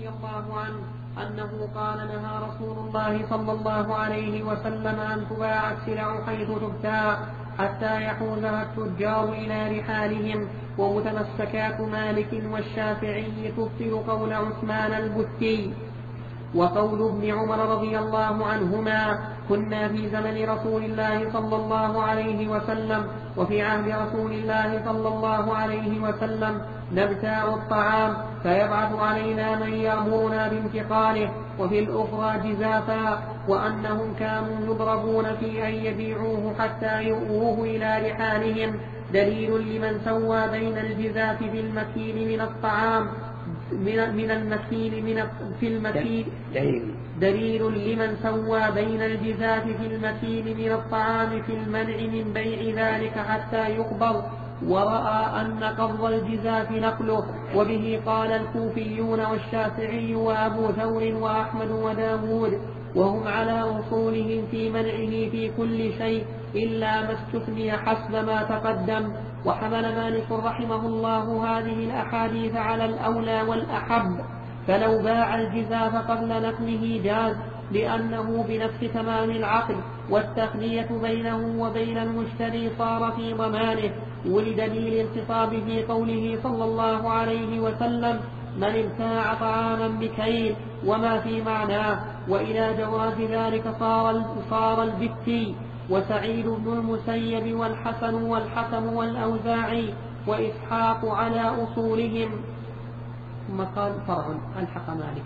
رضي الله عنه أنه قال نهى رسول الله صلى الله عليه وسلم أن تباع السلع حيث تبتاع حتى يحوزها التجار إلى رحالهم. ومتمسكات مالك والشافعي تبطل قول عثمان البتي. وقول ابن عمر رضي الله عنهما: كنا في زمن رسول الله صلى الله عليه وسلم وفي عهد رسول الله صلى الله عليه وسلم نبتاع الطعام فيبعث علينا من يأمرنا بانتقاله، وفي الأخرى جزافا، وأنهم كانوا يضربون في أن يبيعوه حتى يؤوه إلى رحالهم. دليل لمن سوى بين الجزاف في المكيل من الطعام من المكيل في المكيل دليل لمن سوى بين الجزاف في المكيل من الطعام في المنع من بيع ذلك حتى يقبض، ورأى أن قبض الجزاف نقله. وبه قال الكوفيون والشافعي وأبو ثور وأحمد وداود، وهم على أصولهم في منعه في كل شيء إلا ما استثني حسب ما تقدم. وحمل مالك رحمه الله هذه الأحاديث على الأولى والأحب، فلو باع الجزاف قبل نقله جاز، لأنه بنفس تمام العقل، والتخلية بينه وبين المشتري صار في ضمانه. ولدليل الخطاب في قوله صلى الله عليه وسلم: من ابتاع طعاما بكيل، وما في معناه. وإلى جواز ذلك صار البتي وسعيد بن المسيب والحسن والحكم والأوزاعي وإسحاق على أصولهم. ثم قال: فرع ألحق مالك.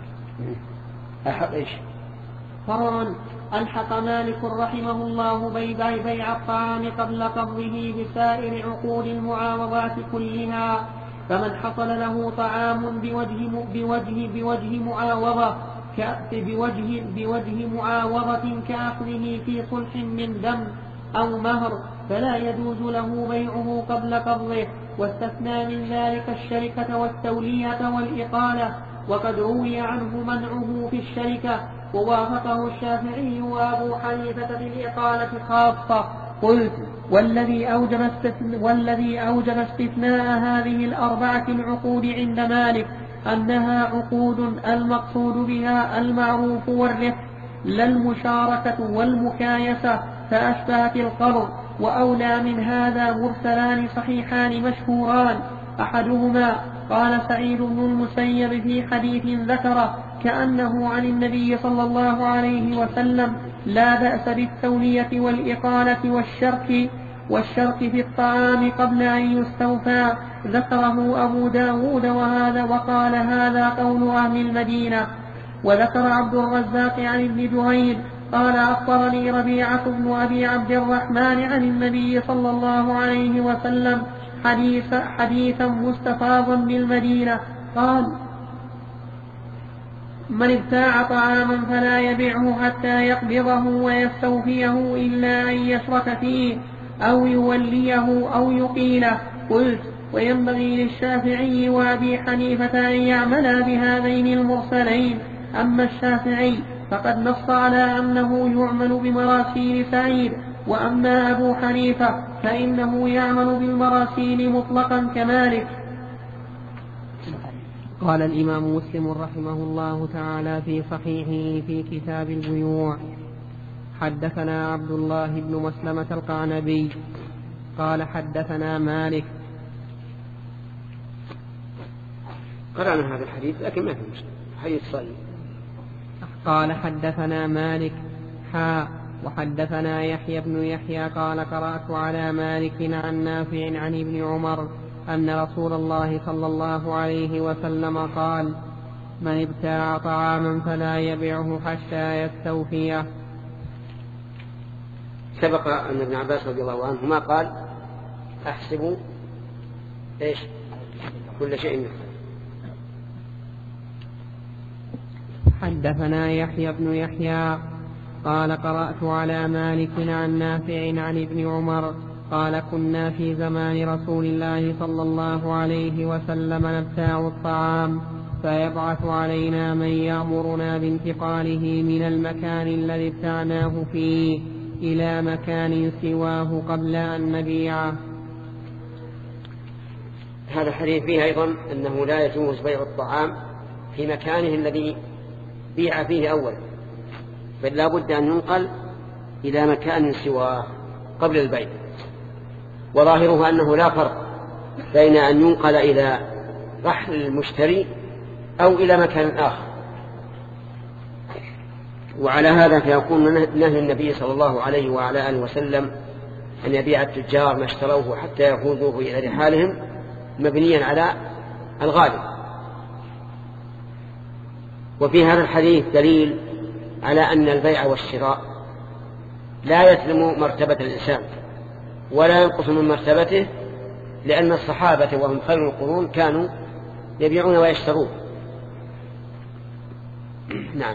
فرع ألحق مالك رحمه الله بيع الطعام قبل قبضه بسائر عقود المعاوضات كلها. فمن حصل له طعام بوجه معاوضة كأخذه في صلح من دم أو مهر، فلا يجوز له بيعه قبل قبضه. واستثنى من ذلك الشركة والتولية والإقالة، وقد روي عنه منعه في الشركة، ووافقه الشافعي وأبو حنيفة في الإقالة خاصة. قلت: والذي أوجب استثناء هذه الأربعة العقود عند مالك أنها عقود المقصود بها المعروف والربح، لا المشاركة والمكايسة، فأشبهت القرض. وأولى من هذا مرسلان صحيحان مشهوران. أحدهما قال سعيد بن المسيب في حديث ذكره كأنه عن النبي صلى الله عليه وسلم: لا بأس بالتولية والإقالة والشرك في الطعام قبل أن يستوفى. ذكره أبو داود وقال هذا قول أهل المدينة. وذكر عبد الرزاق عن ابن جهيد قال: أخبرني ربيعة بن أبي عبد الرحمن عن النبي صلى الله عليه وسلم حديثا مستفاضا بالمدينة، قال: من ابتاع طعاما فلا يبيعه حتى يقبضه ويستوفيه إلا أن يشرك فيه أو يوليه أو يقيله. قلت: وينبغي للشافعي وأبي حنيفة أن يعملا بهذين المرسلين. أما الشافعي فقد نص على أنه يعمل بمراسيل سعيد، وأما أبو حنيفة فإنه يعمل بالمراسيل مطلقا كمالك. قال الإمام مسلم رحمه الله تعالى في صحيحه في كتاب البيوع: حدثنا عبد الله بن مسلمة القعنبي قال حدثنا مالك. قرأنا هذا الحديث لكن ما في مشكلة، حديث صحيح. قال حدثنا مالك وحدثنا يحيى بن يحيى قال قرأت على مالك عن نافع عن ابن عمر أن رسول الله صلى الله عليه وسلم قال: من ابتاع طعاما فلا يبيعه حتى يستوفيه. سبق أن ابن عباس رضي الله عنهما قال: أحسب كل شيء مثله. حدثنا يحيى بن يحيى قال قرأت على مالك عن نافع عن ابن عمر قال: كنا في زمان رسول الله صلى الله عليه وسلم نبتاع الطعام فيبعث علينا من يأمرنا بانتقاله من المكان الذي ابتعناه فيه إلى مكان سواه قبل أن نبيعه. هذا الحديث فيه أيضا أنه لا يجوز بيع الطعام في مكانه الذي بيع فيه أولا، بل لا بد أن ينقل إلى مكان سواه قبل البيع. وظاهره أنه لا فرق بين أن ينقل إلى رحل المشتري أو إلى مكان آخر. وعلى هذا فيكون نهي النبي صلى الله عليه وعلى آله وسلم أن يبيع التجار ما اشتروه حتى يأخذوه إلى رحالهم مبنيا على الغالب. وفي هذا الحديث دليل على أن البيع والشراء لا يسلم مرتبة الإنسان ولا ينقص من مرتبته، لأن الصحابة وهم خير القرون كانوا يبيعون ويشترون. نعم.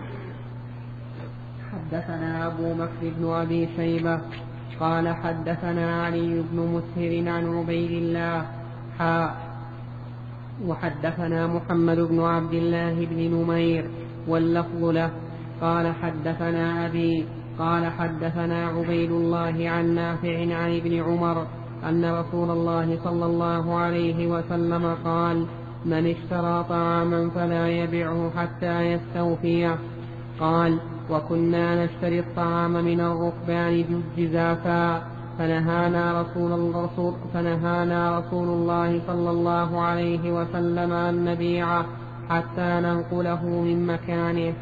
حدثنا أبو بكر بن أبي شيبة قال حدثنا علي بن مسهر عن عبيد الله وحدثنا محمد بن عبد الله بن نمير واللفظ له قال حدثنا أبي قال حدثنا عبيد الله عن نافع عن ابن عمر أن رسول الله صلى الله عليه وسلم قال: من اشترى طعاما فلا يبعه حتى يستوفيه. قال: وكنا نشتري الطعام من الركبان جزافا فنهانا رسول الله صلى الله عليه وسلم أن نبيعه حتى ننقله من مكانه.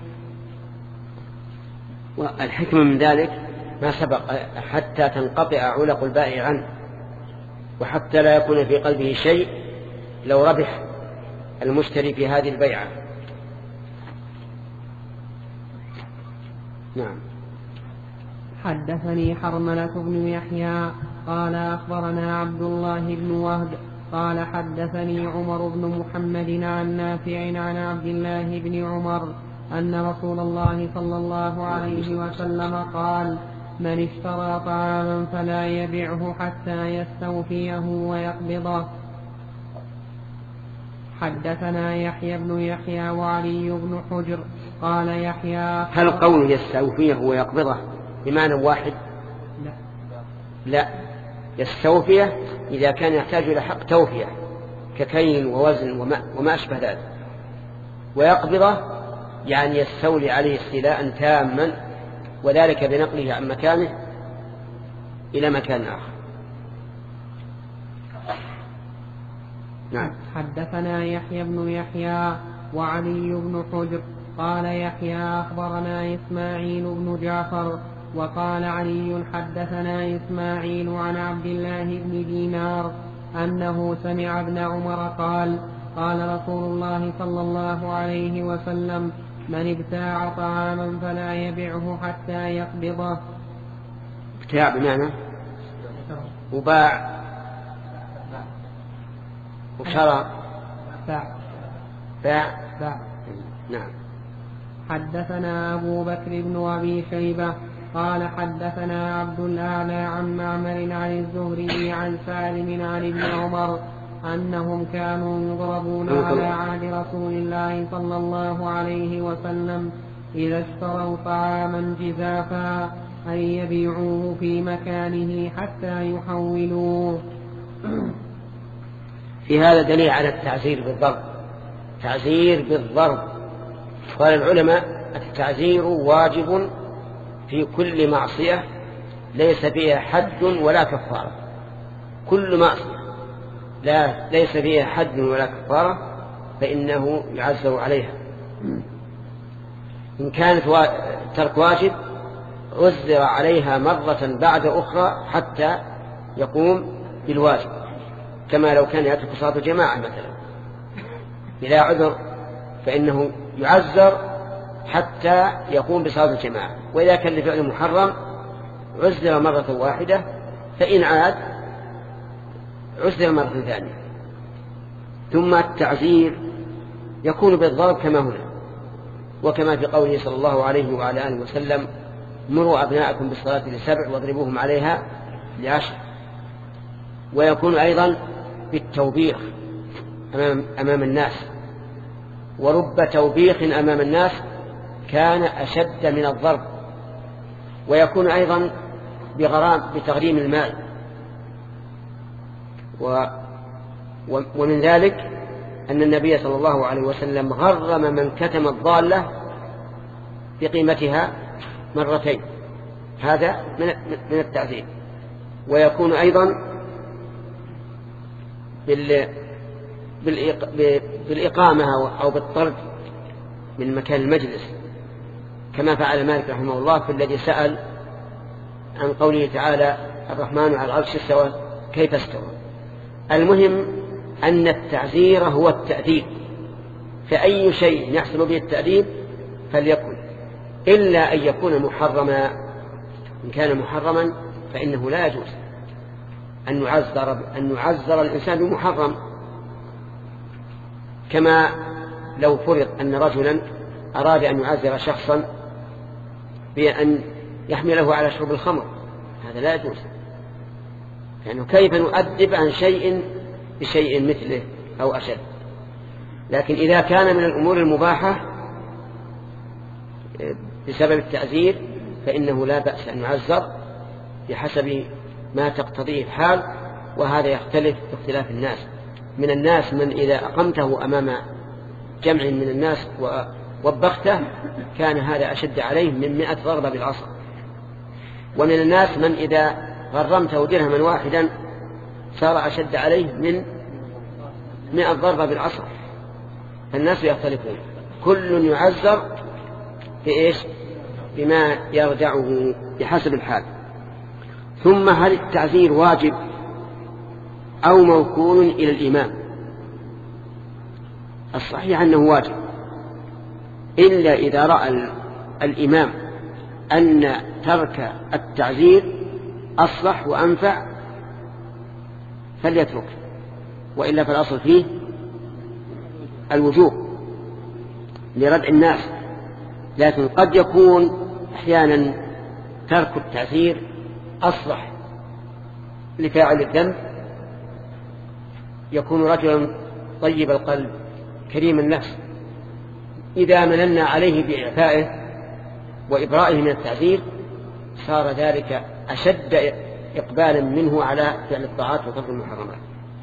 والحكمة من ذلك ما سبق، حتى تنقطع علق البائع عنه، وحتى لا يكون في قلبه شيء لو ربح المشتري في هذه البيعة. نعم. حدثني حرملة بن يحيى قال أخبرنا عبد الله بن وهب قال حدثني عمر بن محمد عن نافع عن عبد الله بن عمر أن رسول الله صلى الله عليه وسلم قال: من اشترى طعاما فلا يبعه حتى يستوفيه ويقبضه. حدثنا يحيى بن يحيى وعلي بن حجر قال يحيى: هل قوله يستوفيه ويقبضه بمعنى واحد؟ لا، يستوفيه إذا كان يحتاج إلى حق توفيه ككيل ووزن وما أشبه ذلك، ويقبضه يعني يستولي عليه استيلاء تاما، وذلك بنقله عن مكانه إلى مكان آخر. نعم. حدثنا يحيى بن يحيى وعلي بن حجر قال يحيى أخبرنا إسماعيل بن جعفر وقال علي حدثنا إسماعيل عن عبد الله بن دينار أنه سمع ابن عمر قال: قال رسول الله صلى الله عليه وسلم: من ابتاع طعاما فلا يبعه حتى يقبضه. ابتاع بمعنى وباع وشرى باع. نعم. حدثنا أبو بكر بن أبي شيبة قال حدثنا عبد الأعلى عن معمر عن الزهري عن سالم عن ابن عمر أنهم كانوا يضربون على عهد رسول الله صلى الله عليه وسلم إذا اشتروا طعاما جزافا أن يبيعوه في مكانه حتى يحولوه. في هذا دليل على التعزير بالضرب، تعزير بالضرب. قال العلماء: التعزير واجب في كل معصية ليس فيها حد ولا كفارة. كل معصية ليس فيها حد ولا كفارة فإنه يعزر عليها. إن كانت ترك واجب عزر عليها مرة بعد أخرى حتى يقوم بالواجب، كما لو كان يترك صلاة الجماعة مثلا بلا عذر فإنه يعزر حتى يقوم بصلاة الجماعة. وإذا كان لفعل محرم عزر مرة واحدة، فإن عاد عزر مرة ثانية. ثم التعزير يكون بالضرب كما هنا، وكما في قوله صلى الله عليه وعلى آله وسلم: مروا أبناءكم بالصلاة ل7 واضربوهم عليها ل10. ويكون أيضا بالتوبيخ أمام الناس، ورب توبيخ أمام الناس كان أشد من الضرب. ويكون أيضا بتغريم المال. ومن ذلك أن النبي صلى الله عليه وسلم غرم من كتم الضالة بقيمتها مرتين، هذا من التعزير. ويكون أيضا بالإقامة أو بالطرد من مكان المجلس، كما فعل مالك رحمه الله في الذي سأل عن قوله تعالى الرحمن على العرش استوى كيف استوى. المهم أن التعزير هو التأديب، فأي شيء يحصل به التأديب فليكن، إلا أن يكون محرما. إن كان محرما فإنه لا يجوز أن يعزر الإنسان بمحرم، كما لو فرض أن رجلا أراد أن يعزر شخصا بأن يحمله على شرب الخمر، هذا لا يجوز، لأنه كيف نؤدب عن شيء بشيء مثله أو أشد. لكن إذا كان من الأمور المباحة بسبب التعزير فإنه لا بأس أن يعزر بحسب ما تقتضيه الحال، وهذا يختلف باختلاف الناس. من الناس من إذا أقمته أمام جمع من الناس ووبخته كان هذا أشد عليه من 100 ضربة بالعصا، ومن الناس من إذا غرمته درهما واحدا صار أشد عليه من 100 ضربة بالعصا. فالناس يختلفون، كل يعزر بإيش؟ بما يرجعه بحسب الحال. ثم هل التعزير واجب أو موكول إلى الإمام؟ الصحيح أنه واجب، إلا إذا رأى الإمام أن ترك التعزير أصلح وأنفع فليترك، وإلا فالأصل فيه الوجوب لردع الناس. لكن قد يكون أحيانا ترك التعزير أصلح لفاعل الذنب، يكون رجلا طيب القلب كريم النفس، إذا مننا عليه بإعفائه وإبرائه من التعزير صار ذلك أشد إقبالا منه على فعل الطاعات وترك المحرمات.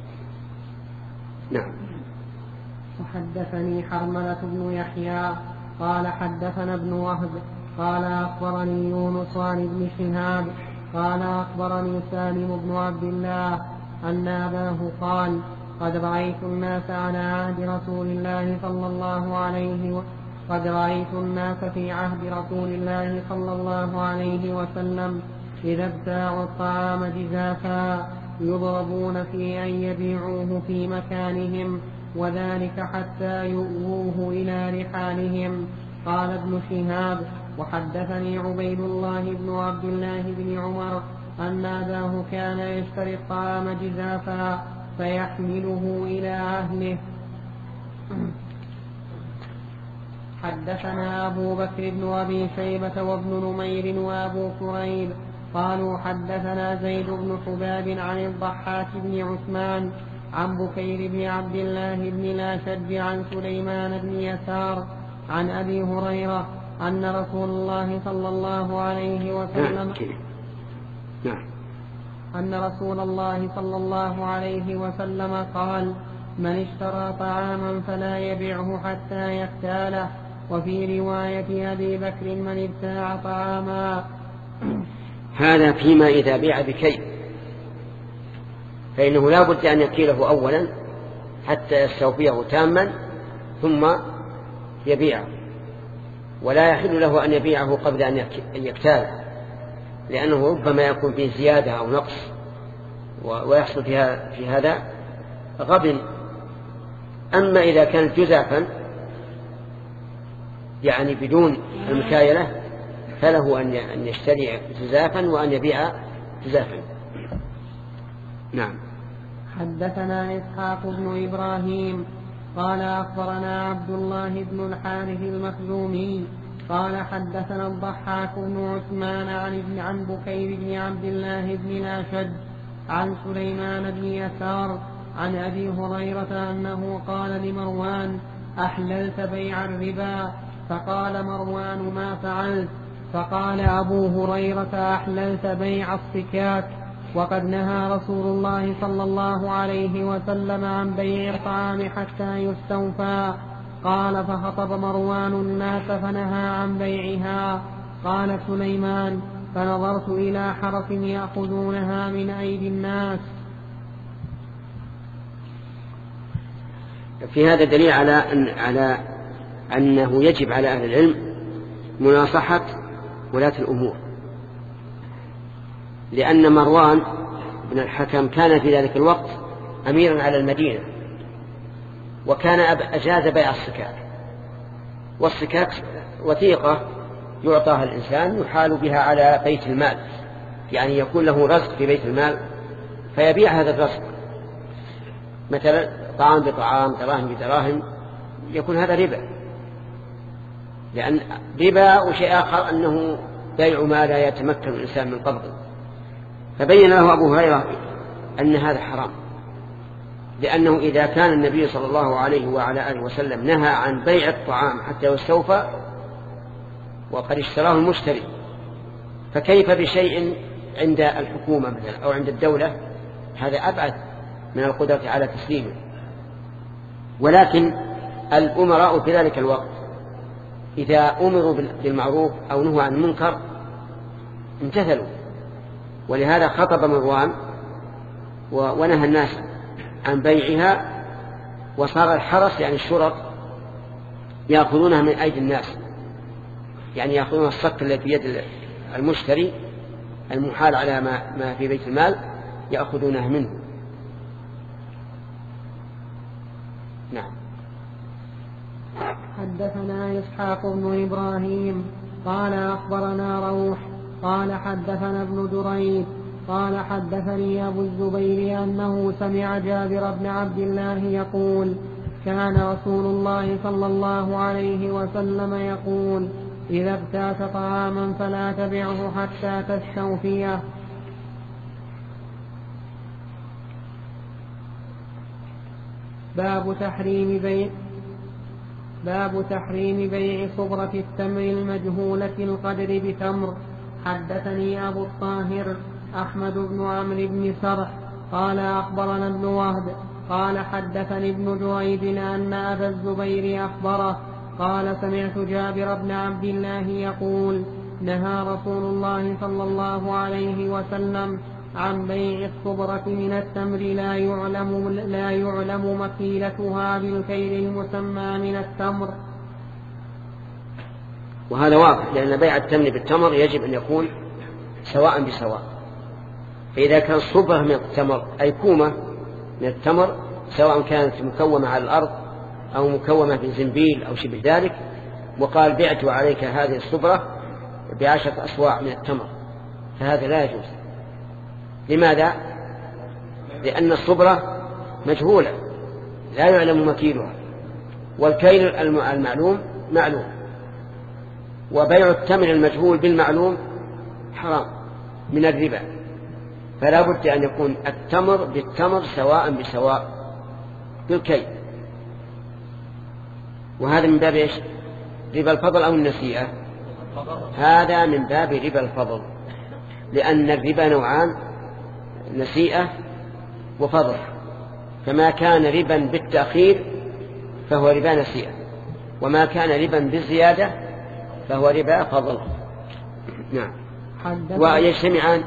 نعم. وحدثني حرملة بن يحيى قال حدثنا ابن وهب قال أخبرني يونس عن ابن شهاب قال أخبرني سالم بن عبد الله أن أباه قال قد رأيت الناس على عهد رسول الله صلى الله عليه وسلم قد رأيت الناس في عهد رسول الله صلى الله عليه وسلم إذا ابتاعوا الطعام جزافا يضربون في أن يبيعوه في مكانهم، وذلك حتى يؤووه إلى رحالهم. قال ابن شهاب وحدثني عبيد الله بن عبد الله بن عمر أن أباه كان يشتري الطعام جزافا فيحمله إلى أهله. حدثنا أبو بكر بن أبي شيبة وابن نمير وأبو كريب قالوا حدثنا زيد بن حباب عن الضحاك بن عثمان عن بكير بن عبد الله بن الأشج عن سليمان بن يسار عن أبي هريرة أن رسول الله صلى الله عليه وسلم أن رسول الله صلى الله عليه وسلم قال من اشترى طعاما فلا يبيعه حتى يختاله. وفي رواية أبي بكر من ابتاع طعاما. هذا فيما إذا بيع بكي، فإنه لا بد أن يكيله أولا حتى يستوفيه تاما ثم يبيعه، ولا يحل له أن يبيعه قبل أن يكتاله، لأنه ربما يكون فيه زيادة أو نقص ويحصل في هذا غبن. أما إذا كان جزافا يعني بدون المكايلة فله أن يشتري جزافا وأن يبيع جزافا. نعم. حدثنا إسحاق بن إبراهيم قال أخبرنا عبد الله بن الحارث المخزومي قال حدثنا الضحاك بن عثمان عن بكير بن عبد الله بن الأشج عن سليمان بن يسار عن أبي هريرة أنه قال لمروان أحللت بيع الربا؟ فقال مروان ما فعلت؟ فقال أبو هريرة أحللت بيع الصكاك؟ وقد نهى رسول الله صلى الله عليه وسلم عن بيع الطعام حتى يستوفى. قال فخطب مروان الناس فنهى عن بيعها. قال سليمان فنظرت إلى حرف يأخذونها من أيدي الناس. في هذا دليل على أنه يجب على أهل العلم مناصحة ولاة الأمور، لأن مروان بن الحكم كان في ذلك الوقت أميرا على المدينة، وكان أجاز بيع الصكاك، والصكاك وثيقة يعطاها الإنسان يحال بها على بيت المال، يعني يكون له رزق في بيت المال فيبيع هذا الرزق، مثلا طعام بطعام، دراهم بدراهم، يكون هذا ربا، لأن ربا وشيء آخر أنه بيع ما لا يتمكن الإنسان من قبضه. فبين له أبو هريرة أن هذا حرام، لأنه إذا كان النبي صلى الله عليه وعلى آله وسلم نهى عن بيع الطعام حتى يستوفى وقد اشتراه المشتري، فكيف بشيء عند الحكومة مثلا أو عند الدولة؟ هذا أبعد من القدرة على تسليمه. ولكن الأمراء في ذلك الوقت إذا أمروا بالمعروف أو نهوا عن المنكر امتثلوا، ولهذا خطب مروان ونهى الناس عن بيعها، وصار الحرس يعني الشرط يأخذونها من أيدي الناس، يعني يأخذون الصك الذي في يد المشتري المحال على ما في بيت المال يأخذونه منه. نعم. حدثنا إسحاق بن إبراهيم قال أخبرنا روح قال حدثنا ابن دريد قال حدثني أبو الزبير أنه سمع جابر بن عبد الله يقول كان رسول الله صلى الله عليه وسلم يقول إذا ابتعت طعاما فلا تبعه حتى تستوفيه. باب تحريم بيع صبرة التمر المجهولة القدر بتمر. حدثني أبو الطاهر أحمد بن عمرو بن سرح قال أخبرنا ابن وهب قال حدثني ابن جريد أن أبا الزبير أخبره قال سمعت جابر بن عبد الله يقول نهى رسول الله صلى الله عليه وسلم عن بيع الصبرة من التمر لا يعلم مكيلتها بالكيل المسمى من التمر. وهذا واضح، لأن بيع التمر بالتمر يجب أن يكون سواء بسواء. فإذا كان صبرة من التمر أي كومة من التمر سواء كانت مكومة على الأرض أو مكومة في زنبيل أو شبه ذلك، وقال بعت عليك هذه الصبرة ب10 أصواع من التمر، فهذا لا يجوز. لماذا؟ لأن الصبرة مجهولة لا يعلم مكيلها، والكيل المعلوم معلوم، وبيع التمر المجهول بالمعلوم حرام من الربا. فلا بد أن يكون التمر بالتمر سواء بسواء بالكيل. وهذا من باب إيش؟ ربا الفضل أو النسيئة؟ هذا من باب ربا الفضل، لأن الربا نوعان، نسيئة وفضل، فما كان ربا بالتأخير فهو ربا نسيئة، وما كان ربا بالزيادة فهو ربا فضل. نعم. ويجتمعان.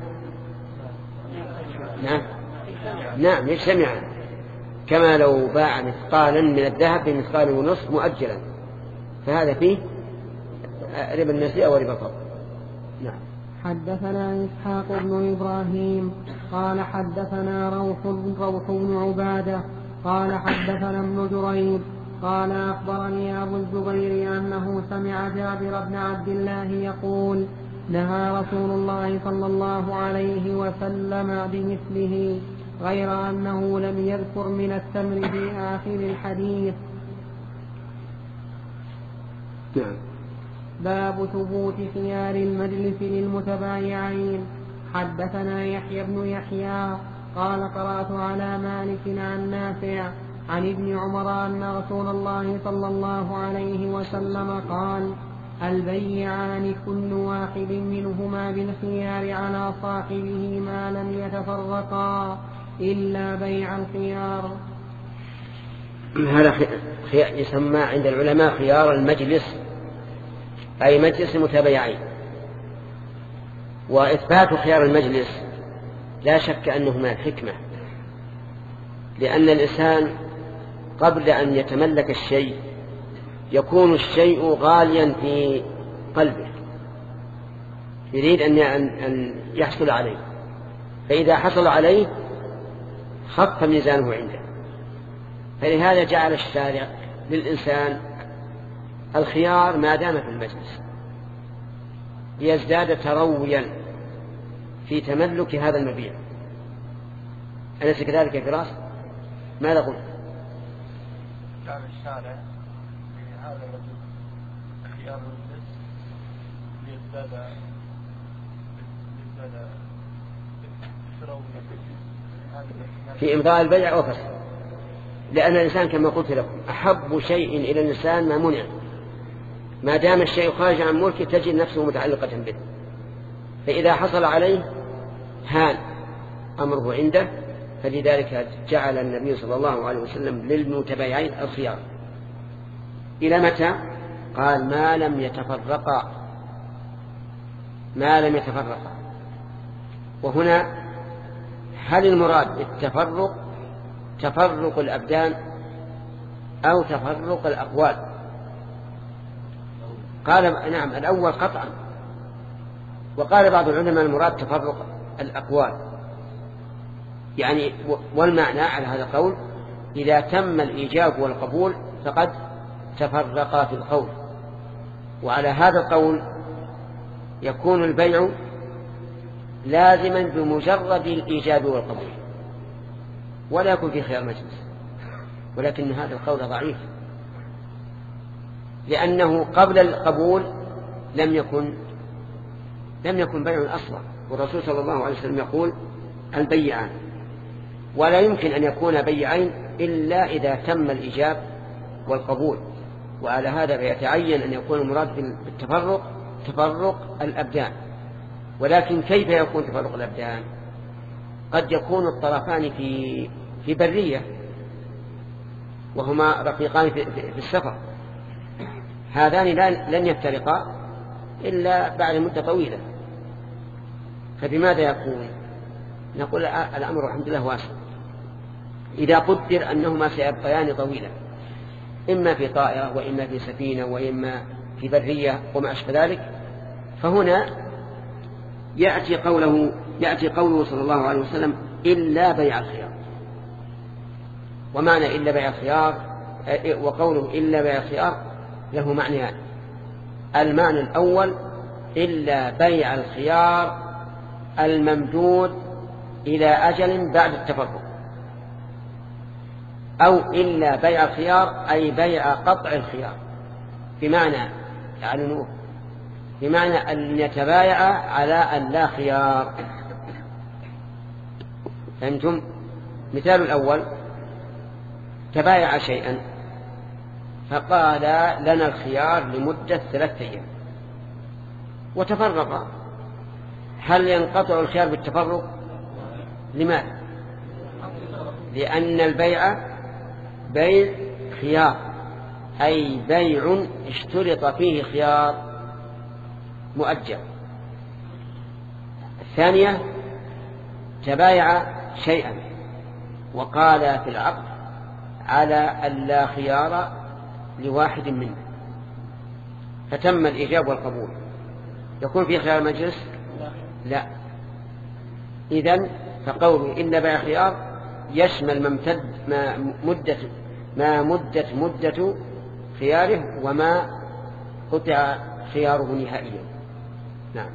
نعم يجتمعان، كما لو باع مثقالا من الذهب بمثقال ونصف مؤجلا، فهذا فيه ربا النسيئة وربا الفضل. نعم. حدثنا إسحاق بن إبراهيم قال حدثنا روح بن عبادة قال حدثنا ابن جريد قال أخبرني أبو الزبير أنه سمع جابر بن عبد الله يقول نهى رسول الله صلى الله عليه وسلم بمثله غير أنه لم يذكر من التمر في آخر الحديث. نعم. باب ثبوت خيار المجلس للمتبايعين. حدثنا يحيى بن يحيى قال قرأت على مالك عن نافع عن ابن عمر أن رسول الله صلى الله عليه وسلم قال البيعان كل واحد منهما بالخيار على صاحبه ما لم يتفرقا إلا بيع الخيار. هذا يسمى عند العلماء خيار المجلس، أي مجلس المتبايعين. وإثبات خيار المجلس لا شك أنه من الحكمة، لأن الإنسان قبل أن يتملك الشيء يكون الشيء غاليا في قلبه، يريد أن يحصل عليه، فإذا حصل عليه خف ميزانه عنده. فلهذا جعل الشارع للإنسان الخيار ما دام في المجلس ليزداد ترويا في تملك هذا المبيع. أليس كذلك يا فراس؟ ماذا قلت؟ جعل الشارع لهذا الرجل خيار المجلس ليزداد في إمضاء البيع وفسخ، لأن الإنسان كما قلت لكم أحب شيء إلى الإنسان ما منع، ما دام الشيء خارج عن ملكه تجد نفسه متعلقة به، فإذا حصل عليه هان أمره عنده. فلذلك جعل النبي صلى الله عليه وسلم للمتبايعين الخيار. إلى متى؟ قال ما لم يتفرقا، ما لم يتفرقا. وهنا هل المراد بالتفرق تفرق الأبدان أو تفرق الأقوال؟ قال نعم الأول قطعا، وقال بعض العلماء المراد تفرق الأقوال، يعني والمعنى على هذا القول إذا تم الإيجاب والقبول فقد تفرقا في القول. وعلى هذا القول يكون البيع لازما بمجرد الإيجاب والقبول ولا يكون في خيار مجلس، ولكن هذا القول ضعيف، لأنه قبل القبول لم يكن بيع أصلا، والرسول صلى الله عليه وسلم يقول البيعان، ولا يمكن أن يكون بيعين إلا إذا تم الإيجاب والقبول. وعلى هذا فيتعين أن يكون المراد بالتفرق تفرق الأبدان. ولكن كيف يكون تفرق الأبدان؟ قد يكون الطرفان في برية وهما رفيقان في السفر، هذان لن يفترقا إلا بعد مدة طويلة، فبماذا يكون؟ نقول الأمر الحمد لله واسع. إذا قدر أنهما سيبقيان طويلا، إما في طائرة وإما في سفينة وإما في برية وما أشبه ذلك، فهنا يأتي قوله صلى الله عليه وسلم إلا بيع الخيار. ومعنى إلا بيع الخيار وقوله إلا بيع الخيار له معنيان. المعنى الأول إلا بيع الخيار الممدود إلى أجل بعد التفرق، أو إلا بيع الخيار أي بيع قطع الخيار، بمعنى تعلنوه، بمعنى أن يتبايع على أن لا خيار. فأنتم مثال الأول تبايع شيئا فقال لنا الخيار لمدة 3 أيام وتفرق، هل ينقطع الخيار بالتفرق؟ لماذا؟ لأن البيع بيع خيار، أي بيع اشترط فيه خيار مؤجل. الثانية تبايع شيئا وقال في العقد على أن لا خيار لواحد منه، فتم الإيجاب والقبول، يكون في خيار المجلس؟ لا. إذن فقوله إلا بيع خيار يشمل مدة خياره وما قطع خياره نهائيا. نعم.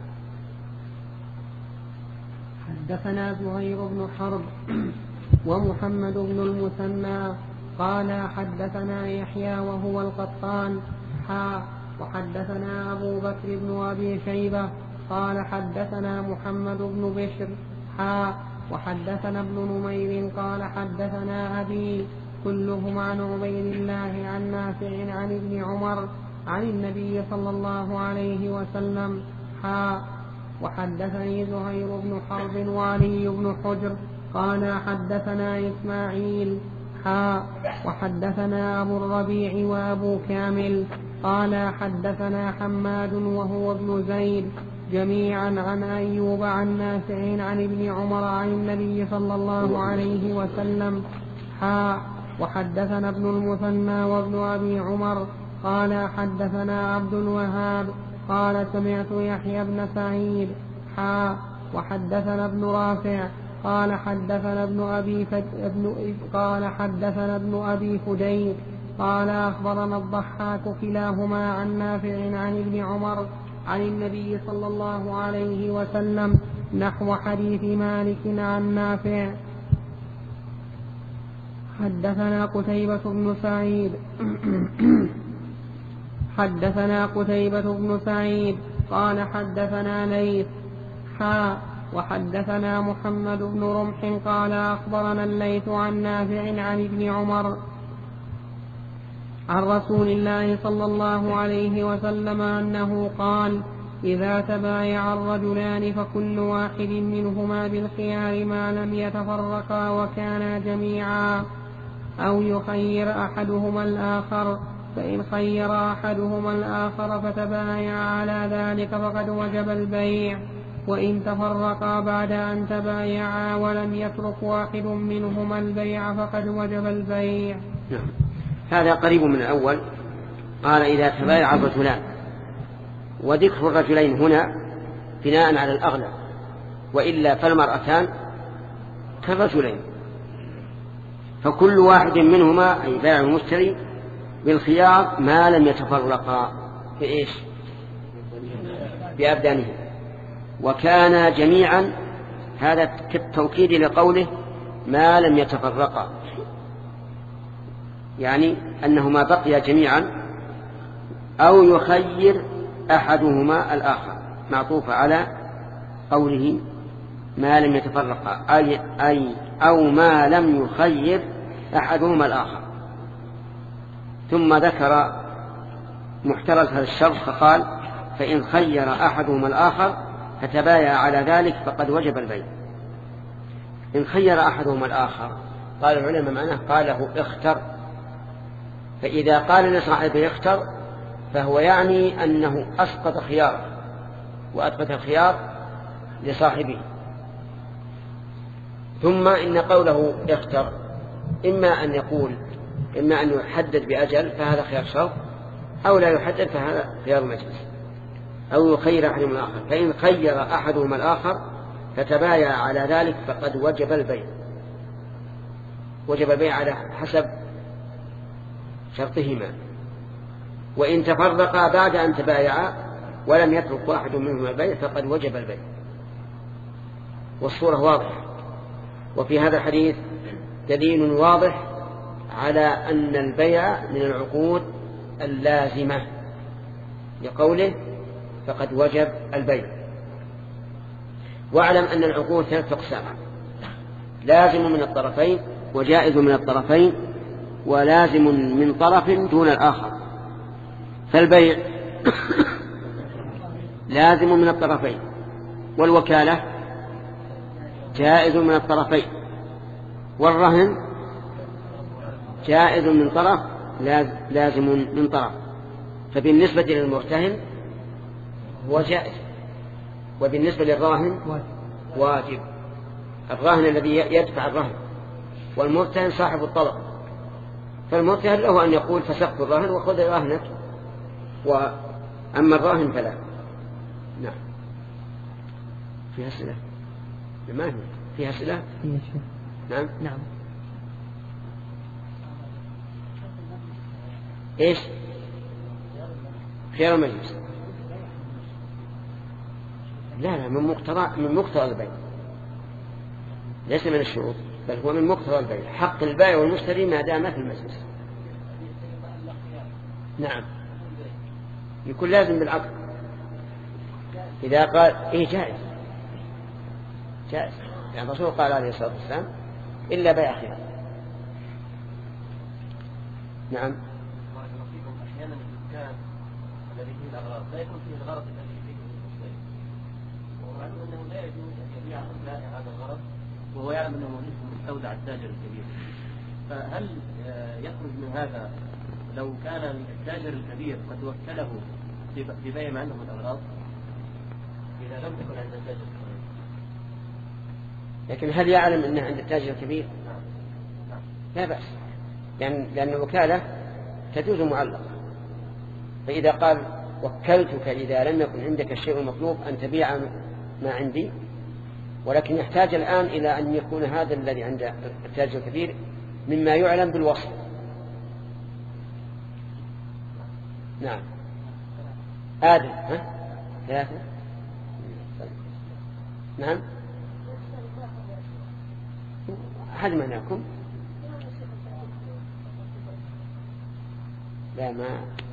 حدثنا زهير بن حرب ومحمد بن المثنى قال حدثنا يحيى وهو القطان وحدثنا أبو بكر بن أبي شيبة قال حدثنا محمد بن بشر وحدثنا ابن نمير قال حدثنا أبي كلهم عن عبيد الله عن نافع عن ابن عمر عن النبي صلى الله عليه وسلم. وحدثني زهير بن حرب وعلي بن حجر قال حدثنا إسماعيل وحدثنا أبو الربيع وأبو كامل قال حدثنا حماد وهو ابن زيد جميعا عن أيوب عن نافع عن ابن عمر عن النبي صلى الله عليه وسلم. وحدثنا ابن المثنى وابن أبي عمر قال حدثنا عبد الوهاب قال سمعت يحيى بن سعيد وحدثنا ابن رافع قال حدثنا ابن أبي فديك قال أخبرنا الضحاك كلاهما عن نافع عن ابن عمر عن النبي صلى الله عليه وسلم نحو حديث مالك عن نافع. حدثنا قتيبة بن سعيد قال حدثنا ليث وحدثنا محمد بن رمح قال أخبرنا الليث عن نافع عن ابن عمر عن رسول الله صلى الله عليه وسلم أنه قال إذا تبايع الرجلان فكل واحد منهما بالخيار ما لم يتفرقا وكانا جميعا أو يخير أحدهما الآخر فإن خير أحدهما الآخر فتبايع على ذلك فقد وجب البيع وإن تفرقا بعد أن تبايعا ولم يترك واحد منهما البيع فقد وجب البيع. هذا قريب من الأول. قال إذا تبايع الرجلان، وذكر الرجلين هنا بناء على الأغلب، وإلا فالمرأتان كالرجلين، فكل واحد منهما أي بائع المشتري بالخيار ما لم يتفرقا بإيش؟ بأبدانهم، وكان جميعا، هذا كالتوكيد لقوله ما لم يتفرقا، يعني أنهما بقيا جميعا أو يخير أحدهما الآخر، معطوف على قوله ما لم يتفرقا، أي أو ما لم يخير أحدهما الآخر. ثم ذكر محترز هذا الشرط فقال فإن خير أحدهما الآخر فتبايع على ذلك فقد وجب البيع. إن خير أحدهما الآخر قال العلماء معناه قال له اختر، فإذا قال لصاحبه اختر فهو يعني أنه أسقط خياره وأثبت الخيار لصاحبه. ثم إن قوله اختر إما أن يقول إما أن يحدد بأجل فهذا خيار شرط، أو لا يحدد فهذا خيار مجلس، أو يخير أحدهما الآخر. فإن خير أحدهما الآخر فتبايع على ذلك فقد وجب البيع، وجب البيع على حسب شرطهما. وإن تفرقا بعد أن تبايعا ولم يترك واحد منهما البيع فقد وجب البيع. والصورة واضحة. وفي هذا الحديث دليل واضح على أن البيع من العقود اللازمة لقوله فقد وجب البيع. واعلم أن العقود ثلاثة أقسام: لازم من الطرفين، وجائز من الطرفين، ولازم من طرف دون الآخر. فالبيع لازم من الطرفين، والوكالة جائز من الطرفين، والرهن جائز من طرف لازم من طرف. فبالنسبة للمرتهن هو جائز، وبالنسبة للراهن واجب. الراهن الذي يدفع الرهن، والمرتهن صاحب الطلب. فالمرتهن له أن يقول فسخت الراهن وخذ راهنك، وأما الراهن فلا. نعم. فيها أسئلة؟ ما هي فيها أسئلة؟ نعم. نعم. إيش؟ خيار المجلس. لا من مقتضى البيع، ليس من الشروط، بل هو من مقتضى البيع. حق البائع والمشتري ما دام في المجلس. نعم، يكون لازم بالعقد. إذا قال إيه جائز يعني الرسول قال عليه الصلاة والسلام إلا بيع خيار. نعم. أحيانا الإمكان فيه الأغراض لا يكون فيه الغرض الذي فيه الصيد، ومعلوم أنه لا يجوز أن يبيع البائع هذا الغرض وهو يعلم أنه مستودع التاجر الكبير. فهل يخرج من هذا لو كان التاجر الكبير قد وكله في بيع ما عنده من الأغراض إذا لم تكن عند التاجر الكبير؟ لكن هل يعلم أنه عند التاجر الكبير؟ لا بأس، لأن الوكالة تجوز معلقة. فإذا قال وكلتك إذا لم يكن عندك الشيء المطلوب أن تبيع ما عندي، ولكن يحتاج الآن إلى أن يكون هذا الذي عند التاجر الكبير مما يعلم بالوصف. نعم. آدم ثلاثة. نعم. أحد منكم؟ لا، ما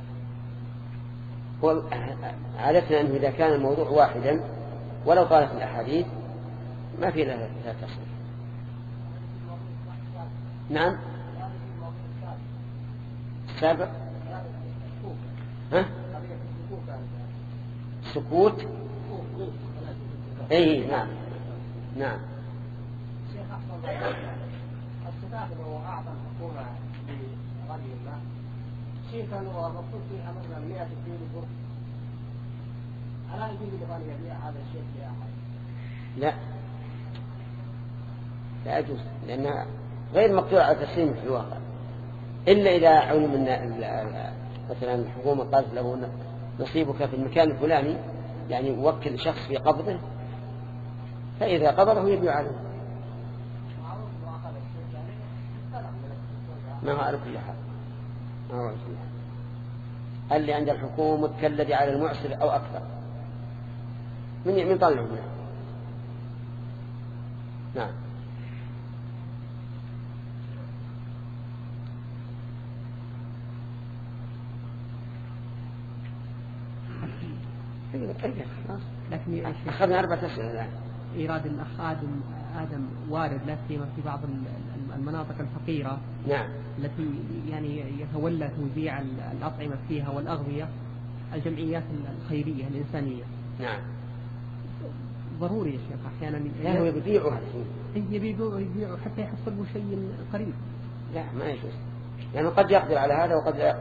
عادتنا أنه إذا كان الموضوع واحدا ولو طالت الأحاديث ما في لها تصريح. نعم. السابق سكوت. اي نعم نعم. شيخ أحمد الصفات هو أعظم حكومة لرجل الله شيء كان هو مقصود فيها مثلا 100 كيلو بر، ألا يجوز لمن يبيع هذا الشيء في أحد؟ لا يجوز، لأنها غير مقدور على تسليمه في الواقع، إلا إذا علم أن مثلا الحكومة قالت له نصيبك في المكان الفلاني، يعني وكل شخص في قبضه، فإذا قبضه يبيع عليه. ما هو على كل حال، اللي عند الحكومة كالذي على المعسر أو أكثر من طلعه منه. نعم. لكن أخذنا 4 أسئلة الآن. إيراد الأخ آدم وارد لا سيما في بعض المناطق الفقيرة، نعم، التي يعني يتولى توزيع الأطعمة فيها والأغذية الجمعيات الخيرية الإنسانية. نعم. ضروري يا شيخ أحيانا لا هو يبيعه يبيعه حتى يحصل له شيء قريب. لا ما يجوز، لأنه قد يقدر على هذا وقد لا.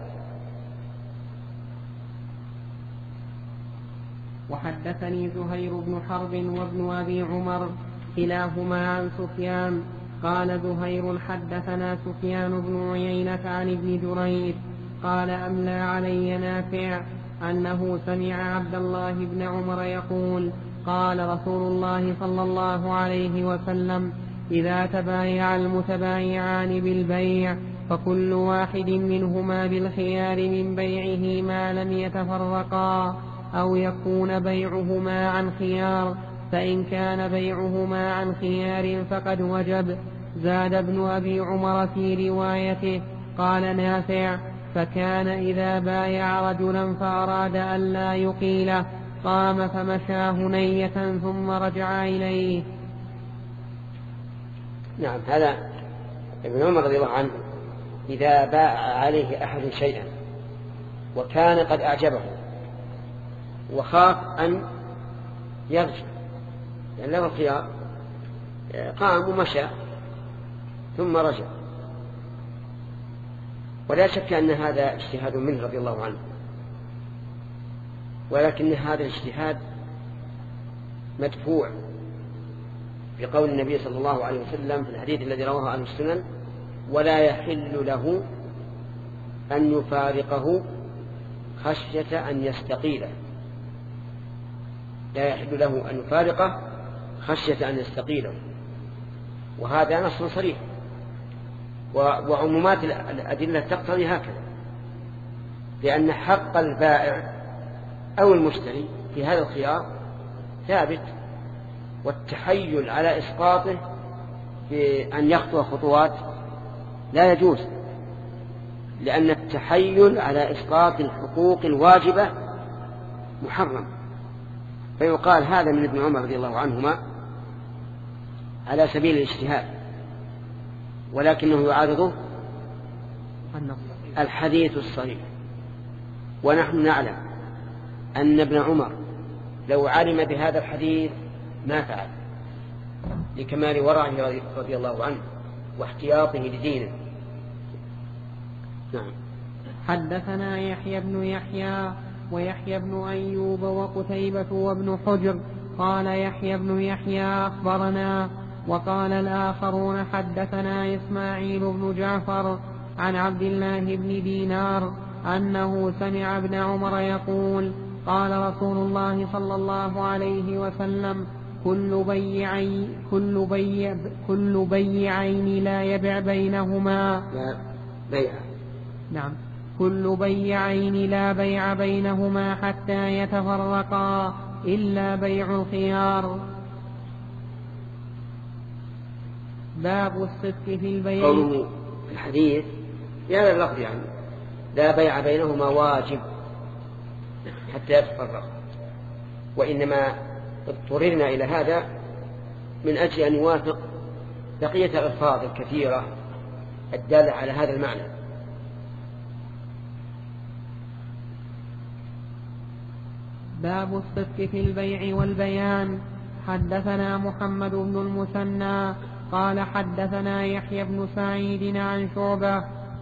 وحدثني زهير بن حرب وابن أبي عمر كلاهما عن سفيان قال زهير حدثنا سفيان بن عيينة عن ابن جريج قال أملى علي نافع أنه سمع عبد الله بن عمر يقول قال رسول الله صلى الله عليه وسلم إذا تبايع المتبايعان بالبيع فكل واحد منهما بالخيار من بيعه ما لم يتفرقا أو يكون بيعهما عن خيار، فإن كان بيعهما عن خيار فقد وجب. زاد ابن أبي عمر في روايته قال نافع فكان إذا بايع رجلا فأراد أن لا يقيله قام فمشى هنية ثم رجع إليه. نعم. هذا ابن عمر رضي الله عنه إذا باع عليه أحد شيئا وكان قد أعجبه وخاف أن يرجع لأن له الخيار، قام ومشى ثم رجع، ولا شك أن هذا اجتهاد منه رضي الله عنه، ولكن هذا الاجتهاد مدفوع بقول النبي صلى الله عليه وسلم في الحديث الذي رواه عن السنن ولا يحل له أن يفارقه خشية أن يستقيله. لا يحل له أن يفارقه خشية أن يستقيله، وهذا نص صريح، وعمومات الأدلة تقتضي هكذا، لأن حق البائع أو المشتري في هذا الخيار ثابت، والتحيل على إسقاطه بأن يخطو خطوات لا يجوز، لأن التحيل على إسقاط الحقوق الواجبة محرم. فيقال هذا من ابن عمر رضي الله عنهما على سبيل الاجتهاد، ولكنه يعارضه الحديث الصريح. ونحن نعلم أن ابن عمر لو علم بهذا الحديث ما فعل، لكمال ورعه رضي الله عنه واحتياطه لدينه. نعم. حدثنا يحيى بن يحيى ويحيى بن أيوب وقتيبة وابن حجر قال يحيى بن يحيى أخبرنا، وقال الآخرون حدثنا إسماعيل بن جعفر عن عبد الله بن دينار أنه سمع ابن عمر يقول قال رسول الله صلى الله عليه وسلم كل بيعين لا يبع بينهما نعم. كل بيعين لا بيع بينهما حتى يتفرقا إلا بيع الخيار. باب الصدق في البيع. قوله في الحديث بهذا اللفظ يعني لا بيع بينهما واجب حتى يتفرق، وإنما اضطررنا إلى هذا من أجل أن يوافق بقية الألفاظ الكثيرة الدالة على هذا المعنى. باب الصدق في البيع والبيان. حدثنا محمد بن المثنى قال حدثنا يحيى بن سعيد عن شعبة